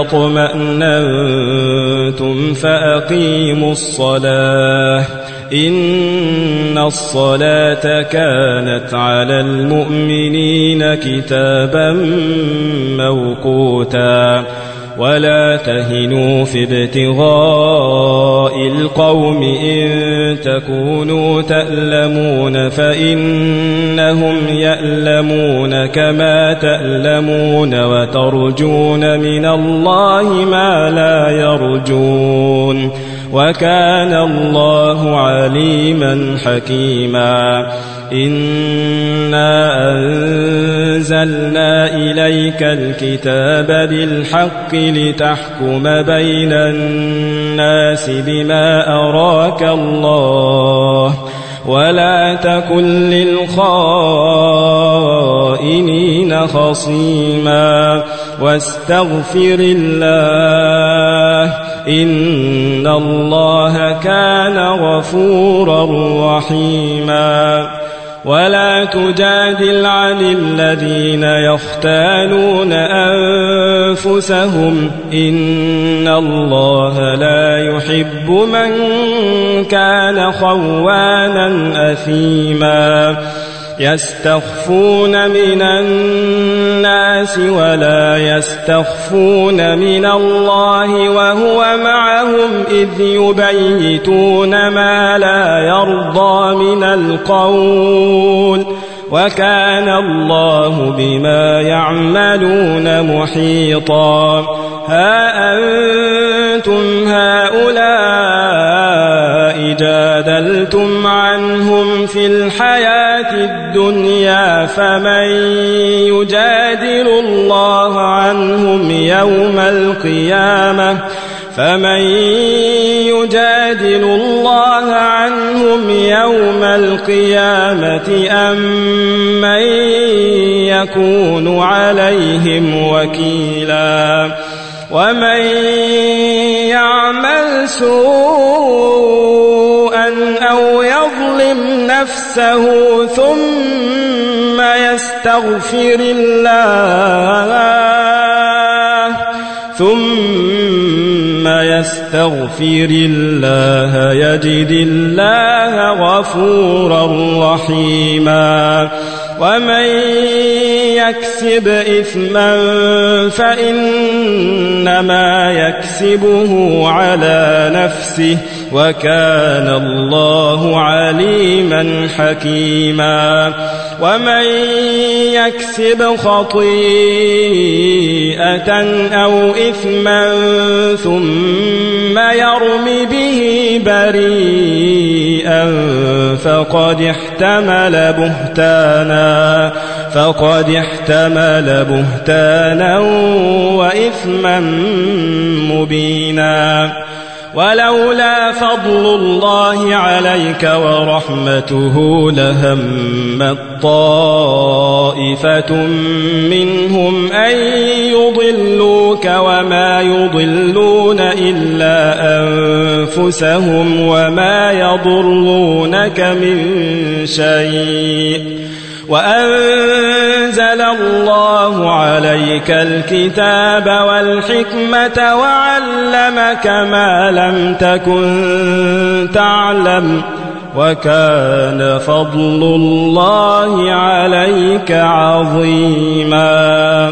اطمأننتم فأقيموا الصلاة إن الصلاة كانت على المؤمنين كتابا موقوتا ولا تهنوا في ابتغاء القوم إن تكونوا تألمون فإنهم يألمون كما تألمون وترجون من الله ما لا يرجون وكان الله عليما حكيما إنا أنزلنا إليك الكتاب بالحق لتحكم بين الناس بما أراك الله ولا تكن للخائنين خصيما واستغفر الله إن الله كان غفورا رحيما ولا تجادل عن الذين يختانون أنفسهم إن الله لا يحب من كان خوانا أثيما يستخفون من الناس ولا يستخفون من الله وهو معهم إذ يبيتون ما لا يرضى من القول وكان الله بما يعملون محيطا ها أنتم هؤلاء جادلتم عنهم في الحياة الدنيا فمن يجادل الله عنهم يوم القيامة فمن يجادل الله عنهم يوم القيامة أم من يكون عليهم وكيلا ومن يعمل سوءا أو يظلم نفسه ثم يستغفر الله ثم يستغفر الله يجد الله غفورا رحيما ومن يكسب إثما فإنما يكسبه على نفسه وكان الله عليما حكيما ومن يكسب خطيئة أو إثما ثم يرم به بريئا فقد احتمل بهتانا فقد احتمل بهتانا وإثما مبينا ولولا فضل الله عليك ورحمته لهمت طائفة منهم أن يضلوك وما يضلون إلا أنفسهم وما يضرونك من شيء وأنزل الله عليك الكتاب والحكمة وعلمك ما لم تكن تعلم وكان فضل الله عليك عظيما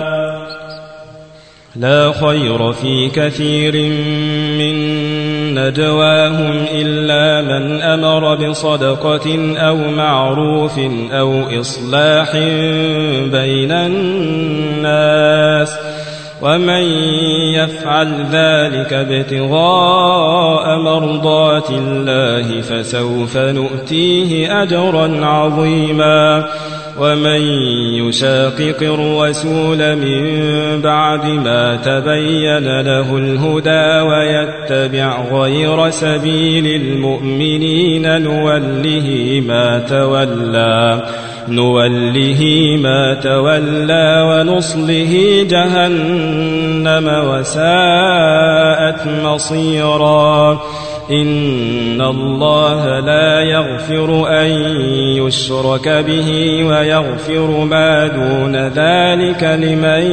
لا خير في كثير من نجواهم إلا من أمر بصدقة أو معروف أو إصلاح بين الناس ومن يفعل ذلك ابتغاء مرضات الله فسوف نؤتيه أجرا عظيما ومن يشاقق الرسول من بعد ما تبين له الهدى ويتبع غير سبيل المؤمنين نوله ما تولى نوله ما تولى ونصله جهنم وساءت مصيرا إن الله لا يغفر أن يشرك به ويغفر ما دون ذلك لمن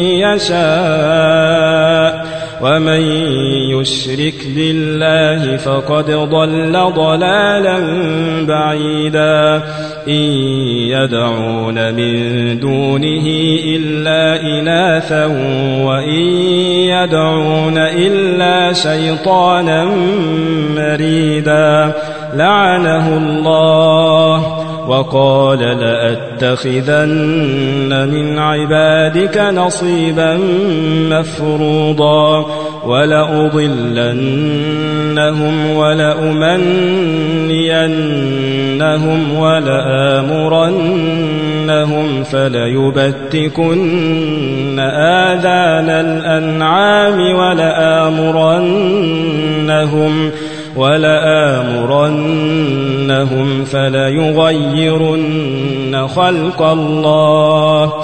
يشاء ومن يشرك بالله فقد ضل ضلالا بعيدا إن يدعون من دونه إلا إناثا وإن يدعون إلا شيطانا مريدا لعنه الله وقال لأتخذن من عبادك نصيبا مفروضا ولأضلنهم ولأمنينهم ولآمرنهم فليبتكن آذان الأنعام ولآمرنهم ولآمرنهم فليغيرن خلق الله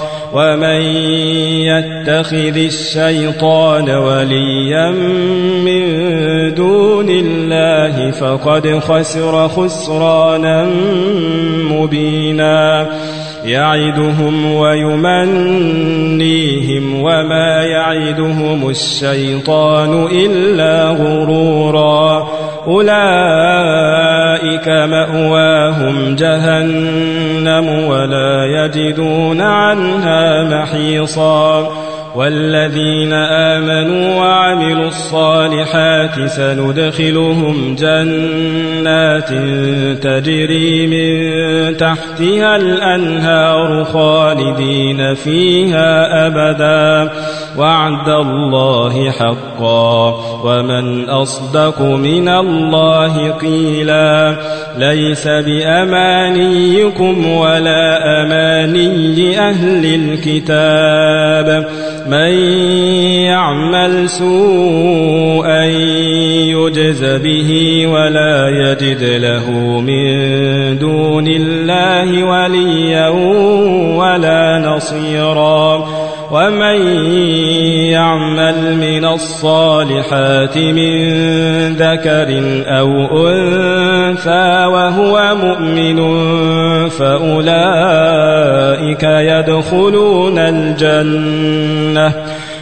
ومن يتخذ الشيطان وليا من الله فقد خسر خسرانا مبينا يعدهم ويمنيهم وما يعدهم الشيطان إلا غرورا أولئك مأواهم جهنم ولا يجدون عنها محيصا والذين آمنوا وعملوا الصالحات سندخلهم جنات تجري من تحتها الأنهار خالدين فيها أبدا وعد الله حقا ومن أصدق من الله قيلا ليس بأمانيكم ولا أماني أهل الكتاب من يعمل سوءا يجز به ولا يجد له من دون الله وليا ولا نصيرا ومن يعمل من الصالحات من ذكر أو أنثى وهو مؤمن فأولئك يدخلون الجنة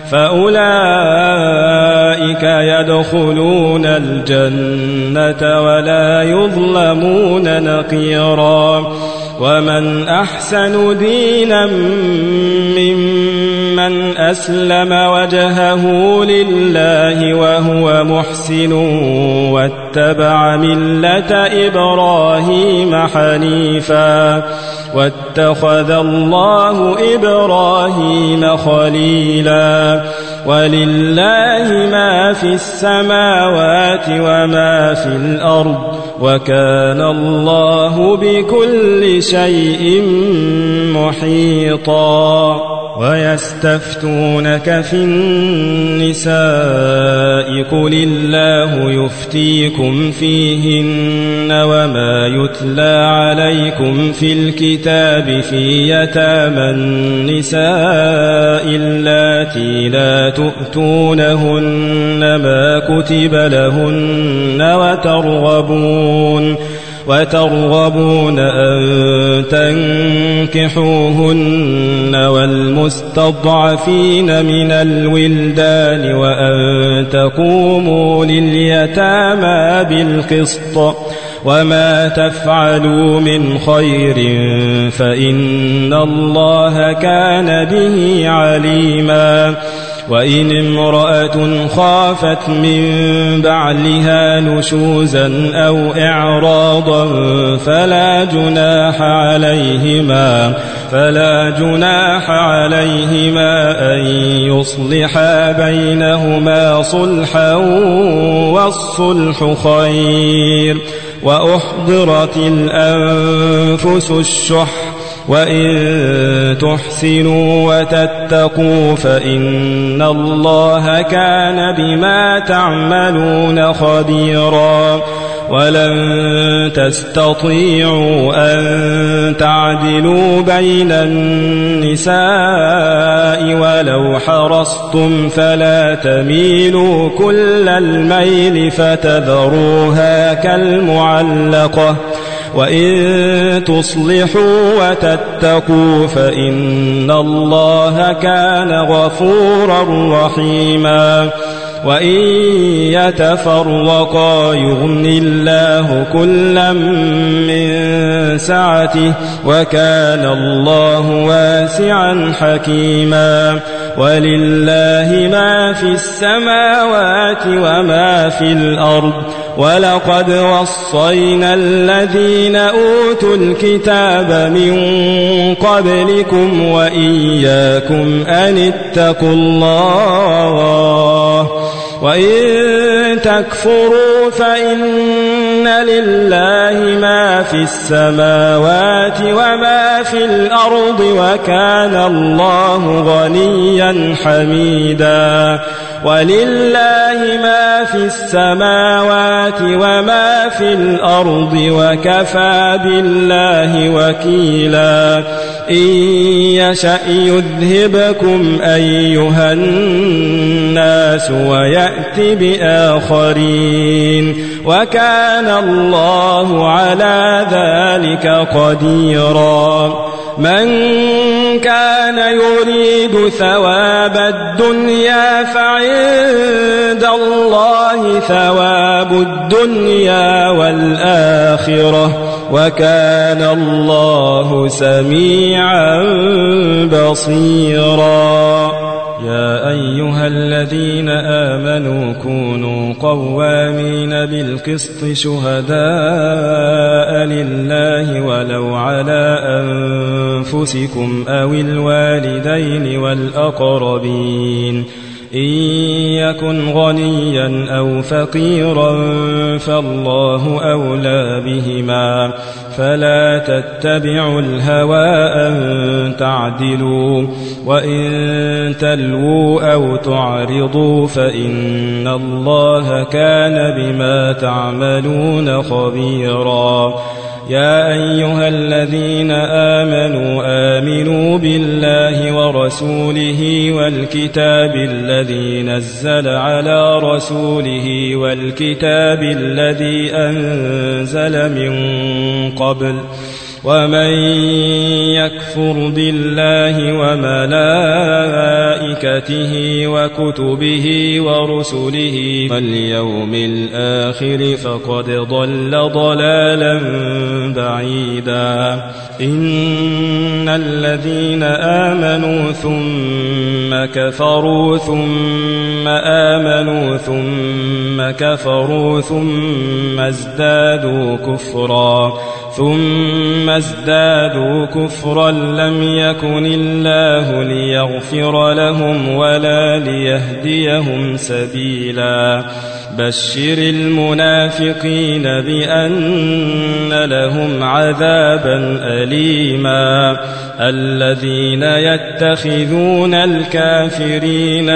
فأولئك يدخلون الجنة ولا يظلمون نقيرا ومن أحسن دينا ممن أسلم وجهه لله وهو محسن واتبع ملة إبراهيم حنيفا واتخذ الله إبراهيم خليلا ولله ما في السماوات وما في الأرض وكان الله بكل شيء محيطا ويستفتونك في النساء قل الله يفتيكم فيهن وما يتلى عليكم في الكتاب في يتامى النساء اللاتي لا تؤتونهن ما كتب لهن وترغبون وترغبون أن تنكحوهن والمستضعفين من الولدان وأن تقوموا لليتامى بالقسط وما تفعلوا من خير فإن الله كان به عليما وإن امرأة خافت من بعلها نشوزا أو إعراضا فلا جناح عليهما فلا جناح عليهما أن يصلحا بينهما صلحا والصلح خير وأحضرت الأنفس الشح وإن تحسنوا وتتقوا فإن الله كان بما تعملون خبيرا ولن تستطيعوا أن تعدلوا بين النساء ولو حرصتم فلا تميلوا كل الميل فتذروها كالمعلقة وإن تصلحوا وتتقوا فإن الله كان غفورا رحيما وإن يتفرقا يغن الله كلا من سعته وكان الله واسعا حكيما ولله ما في السماوات وما في الأرض ولقد وصينا الذين أوتوا الكتاب من قبلكم وإياكم أن اتقوا الله وإن تكفروا فإن لله ما في السماوات وما في الأرض وكان الله غنيا حميدا ولله ما في السماوات وما في الأرض وكفى بالله وكيلا إن يشأ يذهبكم أيها الناس ويأت بآخرين وكان الله على ذلك قديرا من كان يريد ثواب الدنيا فعند الله ثواب الدنيا والآخرة وكان الله سميعا بصيرا يا أيها الذين آمنوا كونوا قوامين بالقسط شهداء لله ولو على أنفسكم أو الوالدين والأقربين إن يكن غنيا أو فقيرا فالله أولى بهما فلا تتبعوا الهوى أن تعدلوا وإن تلووا أو تعرضوا فإن الله كان بما تعملون خبيرا يا أيها الذين آمنوا آمنوا بالله ورسوله والكتاب الذي نزل على رسوله والكتاب الذي أنزل من قبل ومن يكفر بالله وملائكته وكتبه ورسله واليوم الآخر فقد ضل ضلالا بعيدا إن الذين آمنوا ثم كفروا ثم آمنوا ثم كفروا ثم ازدادوا كفرا ثم ازدادوا كفرا لم يكن الله ليغفر لهم ولا ليهديهم سبيلا بشر المنافقين بأن لهم عذابا أليما الذين يتخذون الكافرين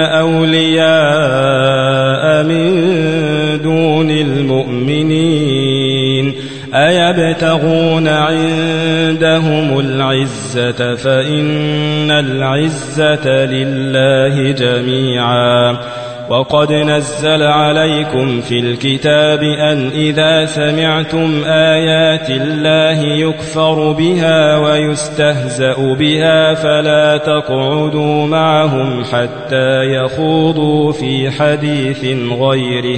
أولياء من دون المؤمنين أيبتغون عندهم العزة فإن العزة لله جميعا وقد نزل عليكم في الكتاب أن إذا سمعتم آيات الله يكفر بها ويستهزأ بها فلا تقعدوا معهم حتى يخوضوا في حديث غيره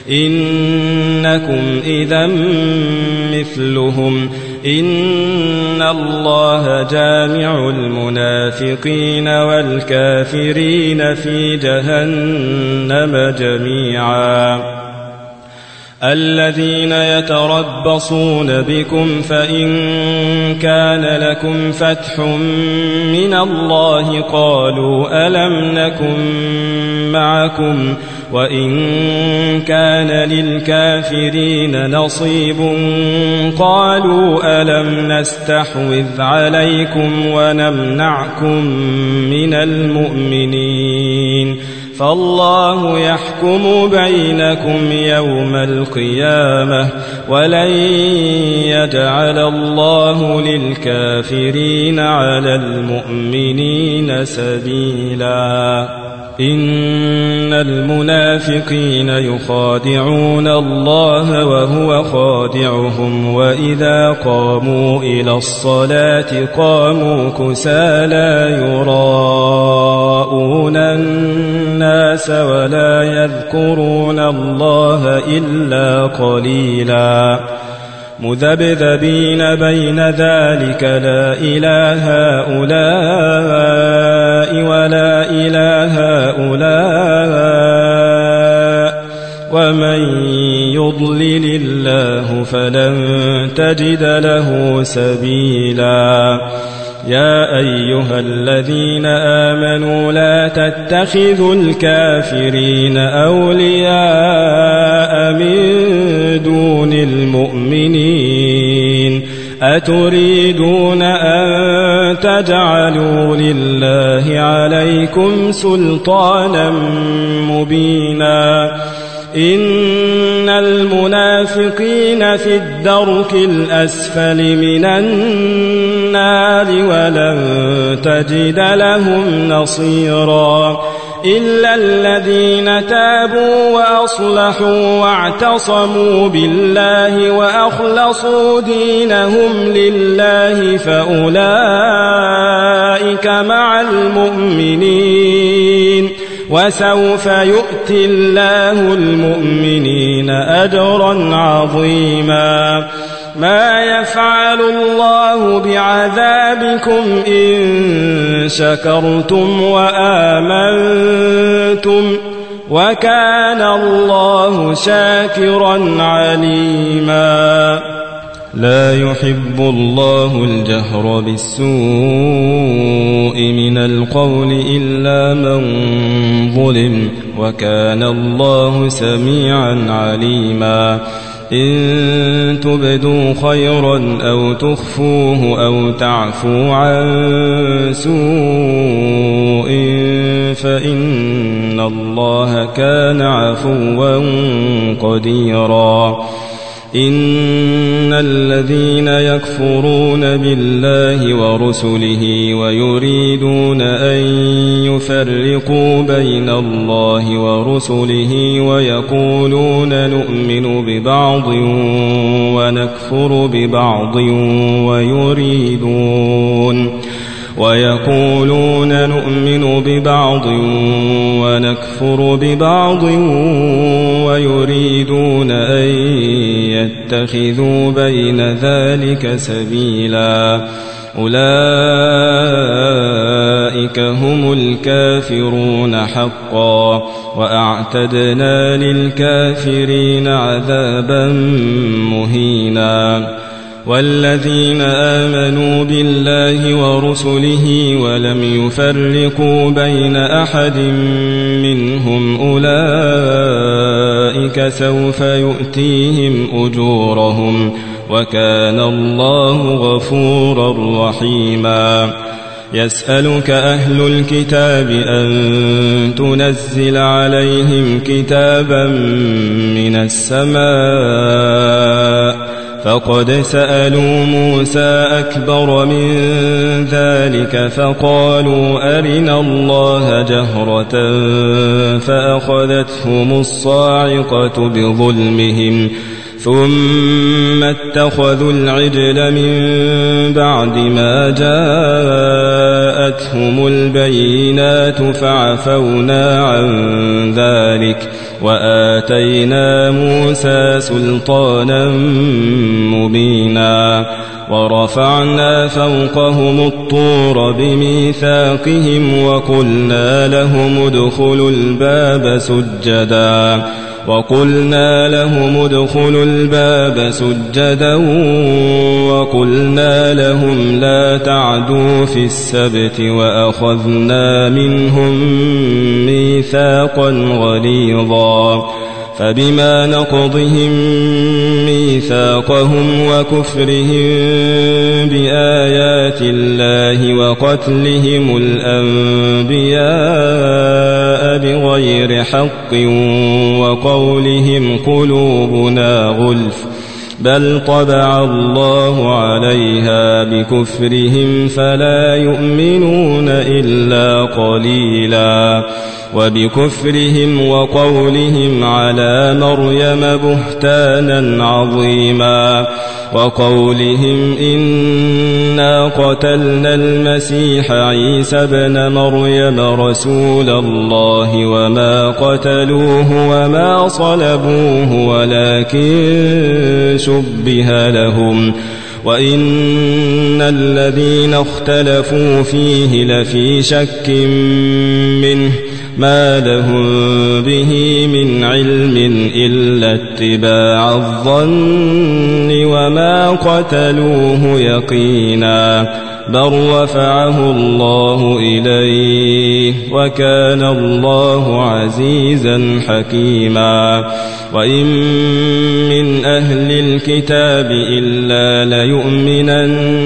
إنكم إذا مثلهم إن الله جامع المنافقين والكافرين في جهنم جميعا الذين يتربصون بكم فإن كان لكم فتح من الله قالوا ألم نكن معكم وإن كان للكافرين نصيب قالوا ألم نستحوذ عليكم ونمنعكم من المؤمنين فالله يحكم بينكم يوم القيامة ولن يجعل الله للكافرين على المؤمنين سبيلا إن المنافقين يخادعون الله وهو خادعهم وإذا قاموا إلى الصلاة قاموا كسالى يراءون الناس ولا يذكرون الله إلا قليلا مذبذبين بين ذلك لا إله هؤلاء ولا إله هؤلاء ومن يضلل الله فلن تجد له سبيلا يا أيها الذين آمنوا لا تتخذوا الكافرين أولياء من دون المؤمنين أتريدون أن تجعلوا لله عليكم سلطانا مبينا إن المنافقين في الدرك الأسفل من النار ولن تجد لهم نصيرا إلا الذين تابوا وأصلحوا واعتصموا بالله وأخلصوا دينهم لله فأولئك مع المؤمنين وسوف يؤتي الله المؤمنين أجرا عظيما ما يفعل الله بعذابكم إن شكرتم وآمنتم وكان الله شاكرا عليما لا يحب الله الجهر بالسوء من القول إلا من ظلم وكان الله سميعا عليما إن تبدوا خيرا أو تخفوه أو تعفو عن سوء فإن الله كان عفوا قديرا إن الذين يكفرون بالله ورسله ويريدون أن يفرقوا بين الله ورسله ويقولون نؤمن ببعض ونكفر ببعض ويريدون ويقولون نؤمن ببعض ونكفر ببعض ويريدون أن يتخذوا بين ذلك سبيلا أولئك هم الكافرون حقا وأعتدنا للكافرين عذابا مهينا والذين آمنوا بالله ورسله ولم يفرقوا بين أحد منهم أولئك سوف يؤتيهم أجورهم وكان الله غفورا رحيما يسألك أهل الكتاب أن تنزل عليهم كتابا من السماء فقد سألوا موسى أكبر من ذلك فقالوا أرنا الله جهرة فأخذتهم الصاعقة بظلمهم ثم اتخذوا العجل من بعد ما جاءتهم البينات فعفونا عن ذلك وآتينا موسى سلطانا مبينا ورفعنا فوقهم الطور بميثاقهم وقلنا لهم ادخلوا الباب سجدا وقلنا لهم ادخلوا الباب سجدا وقلنا لهم لا تعدوا في السبت وأخذنا منهم ميثاقا غليظا فبما نقضهم ميثاقهم وكفرهم بآيات الله وقتلهم الأنبياء بغير حق وقولهم قلوبنا غلف بل طبع الله عليها بكفرهم فلا يؤمنون إلا قليلا وبكفرهم وقولهم على مريم بهتانا عظيما وقولهم إنا قتلنا المسيح عيسى ابن مريم رسول الله وما قتلوه وما صلبوه ولكن شبه لهم وإن الذين اختلفوا فيه لفي شك منه ما لهم به من علم إلا اتباع الظن وما قتلوه يقينا بل رفعه الله إليه وكان الله عزيزا حكيما وإن من أهل الكتاب إلا ليؤمنن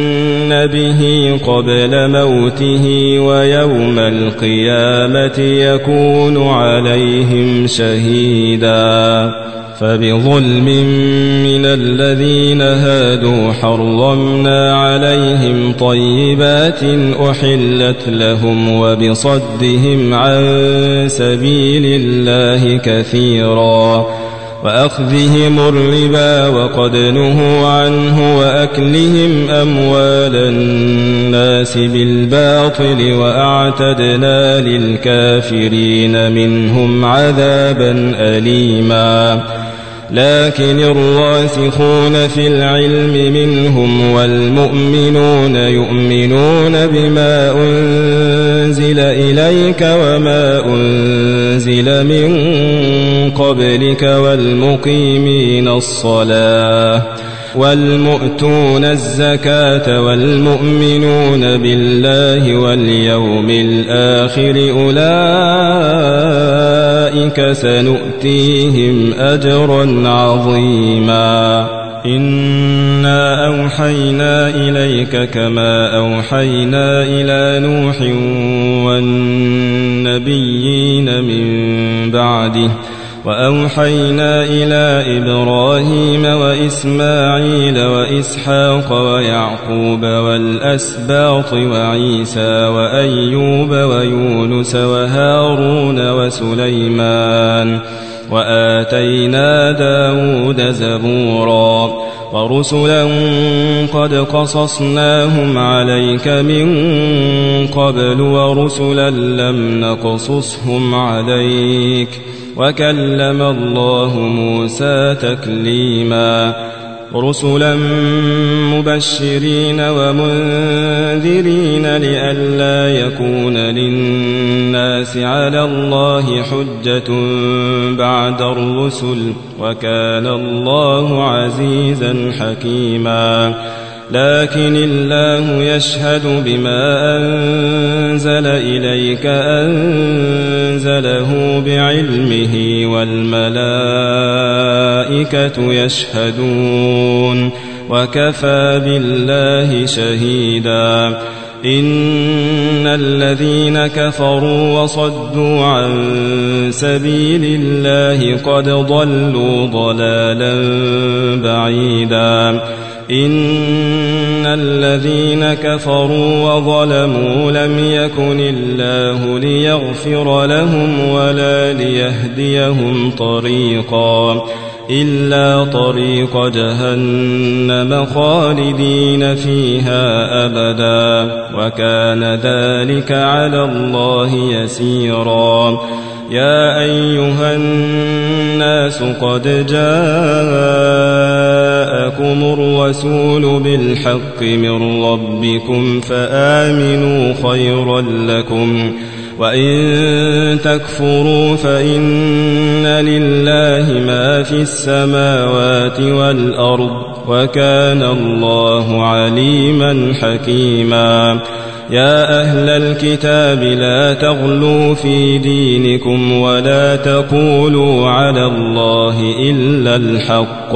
به قبل موته ويوم القيامة يكون عليهم شهيدا. فبظلم من الذين هادوا حرمنا عليهم طيبات أحلت لهم وبصدهم عن سبيل الله كثيرا وأخذهم الربا وقد نهوا عنه وأكلهم أموال الناس بالباطل وأعتدنا للكافرين منهم عذابا أليما. لكن الراسخون في العلم منهم والمؤمنون يؤمنون بما أنزل إليك وما أنزل من قبلك والمقيمين الصلاة والمؤتون الزكاة والمؤمنون بالله واليوم الآخر أولئك سنؤتيهم أجرا عظيما. إنا أوحينا إليك كما أوحينا إلى نوح والنبيين من بعده وأوحينا إلى إبراهيم وإسماعيل وإسحاق ويعقوب والأسباط وعيسى وأيوب ويونس وهارون وسليمان وآتينا داود زبورا ورسلا قد قصصناهم عليك من قبل ورسلا لم نقصصهم عليك وكلم الله موسى تكليما. رسلا مبشرين ومنذرين لئلا يكون للناس على الله حجة بعد الرسل وكان الله عزيزا حكيما. لكن الله يشهد بما أنزل إليك أنزله بعلمه والملائكة يشهدون وكفى بالله شهيدا. إن الذين كفروا وصدوا عن سبيل الله قد ضلوا ضلالا بعيدا. إن الذين كفروا وظلموا لم يكن الله ليغفر لهم ولا ليهديهم طريقا إلا طريق جهنم خالدين فيها أبدا وكان ذلك على الله يسيرا. يا أيها الناس قد جاءكم الرسول بالحق من ربكم فآمنوا خيرا لكم وإن تكفروا فإن لله ما في السماوات والأرض وكان الله عليما حكيما. يا أهل الكتاب لا تغلوا في دينكم ولا تقولوا على الله إلا الحق.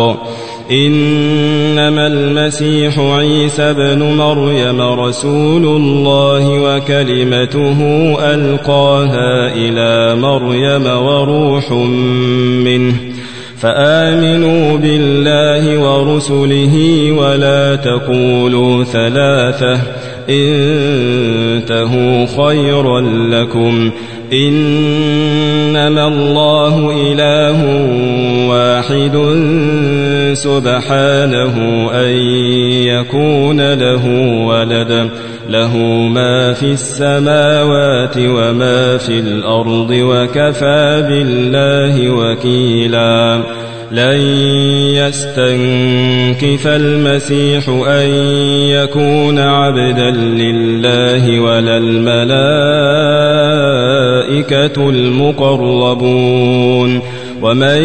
إنما المسيح عيسى بن مريم رسول الله وكلمته ألقاها إلى مريم وروح منه فآمنوا بالله ورسله ولا تقولوا ثلاثة انتهوا خيرا لكم. إنما الله إله واحد سبحانه أن يكون له ولد له ما في السماوات وما في الأرض وكفى بالله وكيلا. لن يستنكف المسيح أن يكون عبدا لله ولا الملائكة المقربون ومن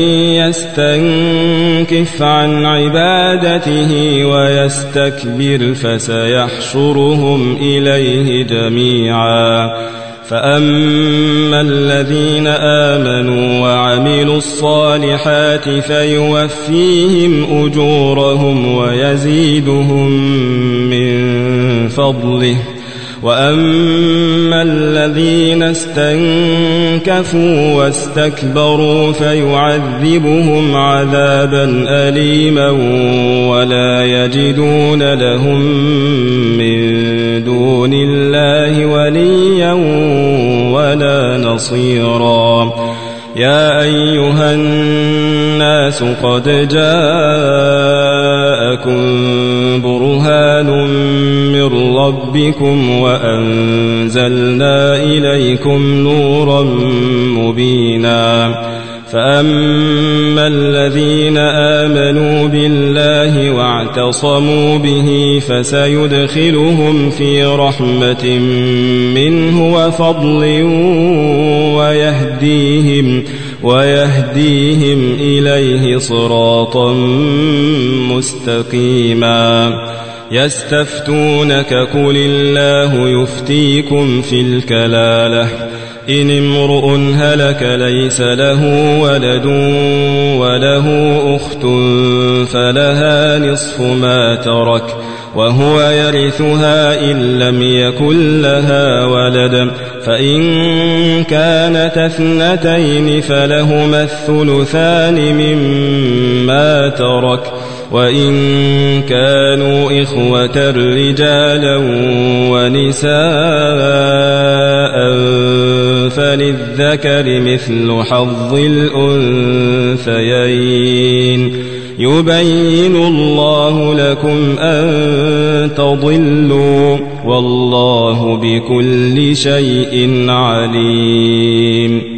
يستنكف عن عبادته ويستكبر فسيحشرهم إليه جميعا فأما الذين آمنوا وعملوا الصالحات فيوفيهم أجورهم ويزيدهم من فضله وأما الذين استنكفوا واستكبروا فيعذبهم عذابا أليما ولا يجدون لهم من دون الله وليا ولا نصيرا يا أيها الناس قد جاءكم برهان من ربكم وأنزلنا إليكم نورا مبينا فأما الذين آمنوا بالله واعتصموا به فسيدخلهم في رحمة منه وفضل ويهديهم, ويهديهم إليه صراطا مستقيما يستفتونك قل الله يفتيكم في الكلالة إن امرؤ هلك ليس له ولد وله أخت فلها نصف ما ترك وهو يرثها إن لم يكن لها ولد فإن كانت اثنتين فلهما الثلثان مما ترك وإن كانوا إخوة رجالا ونساء فللذكر مثل حظ الأنثيين يبين الله لكم أن تضلوا والله بكل شيء عليم.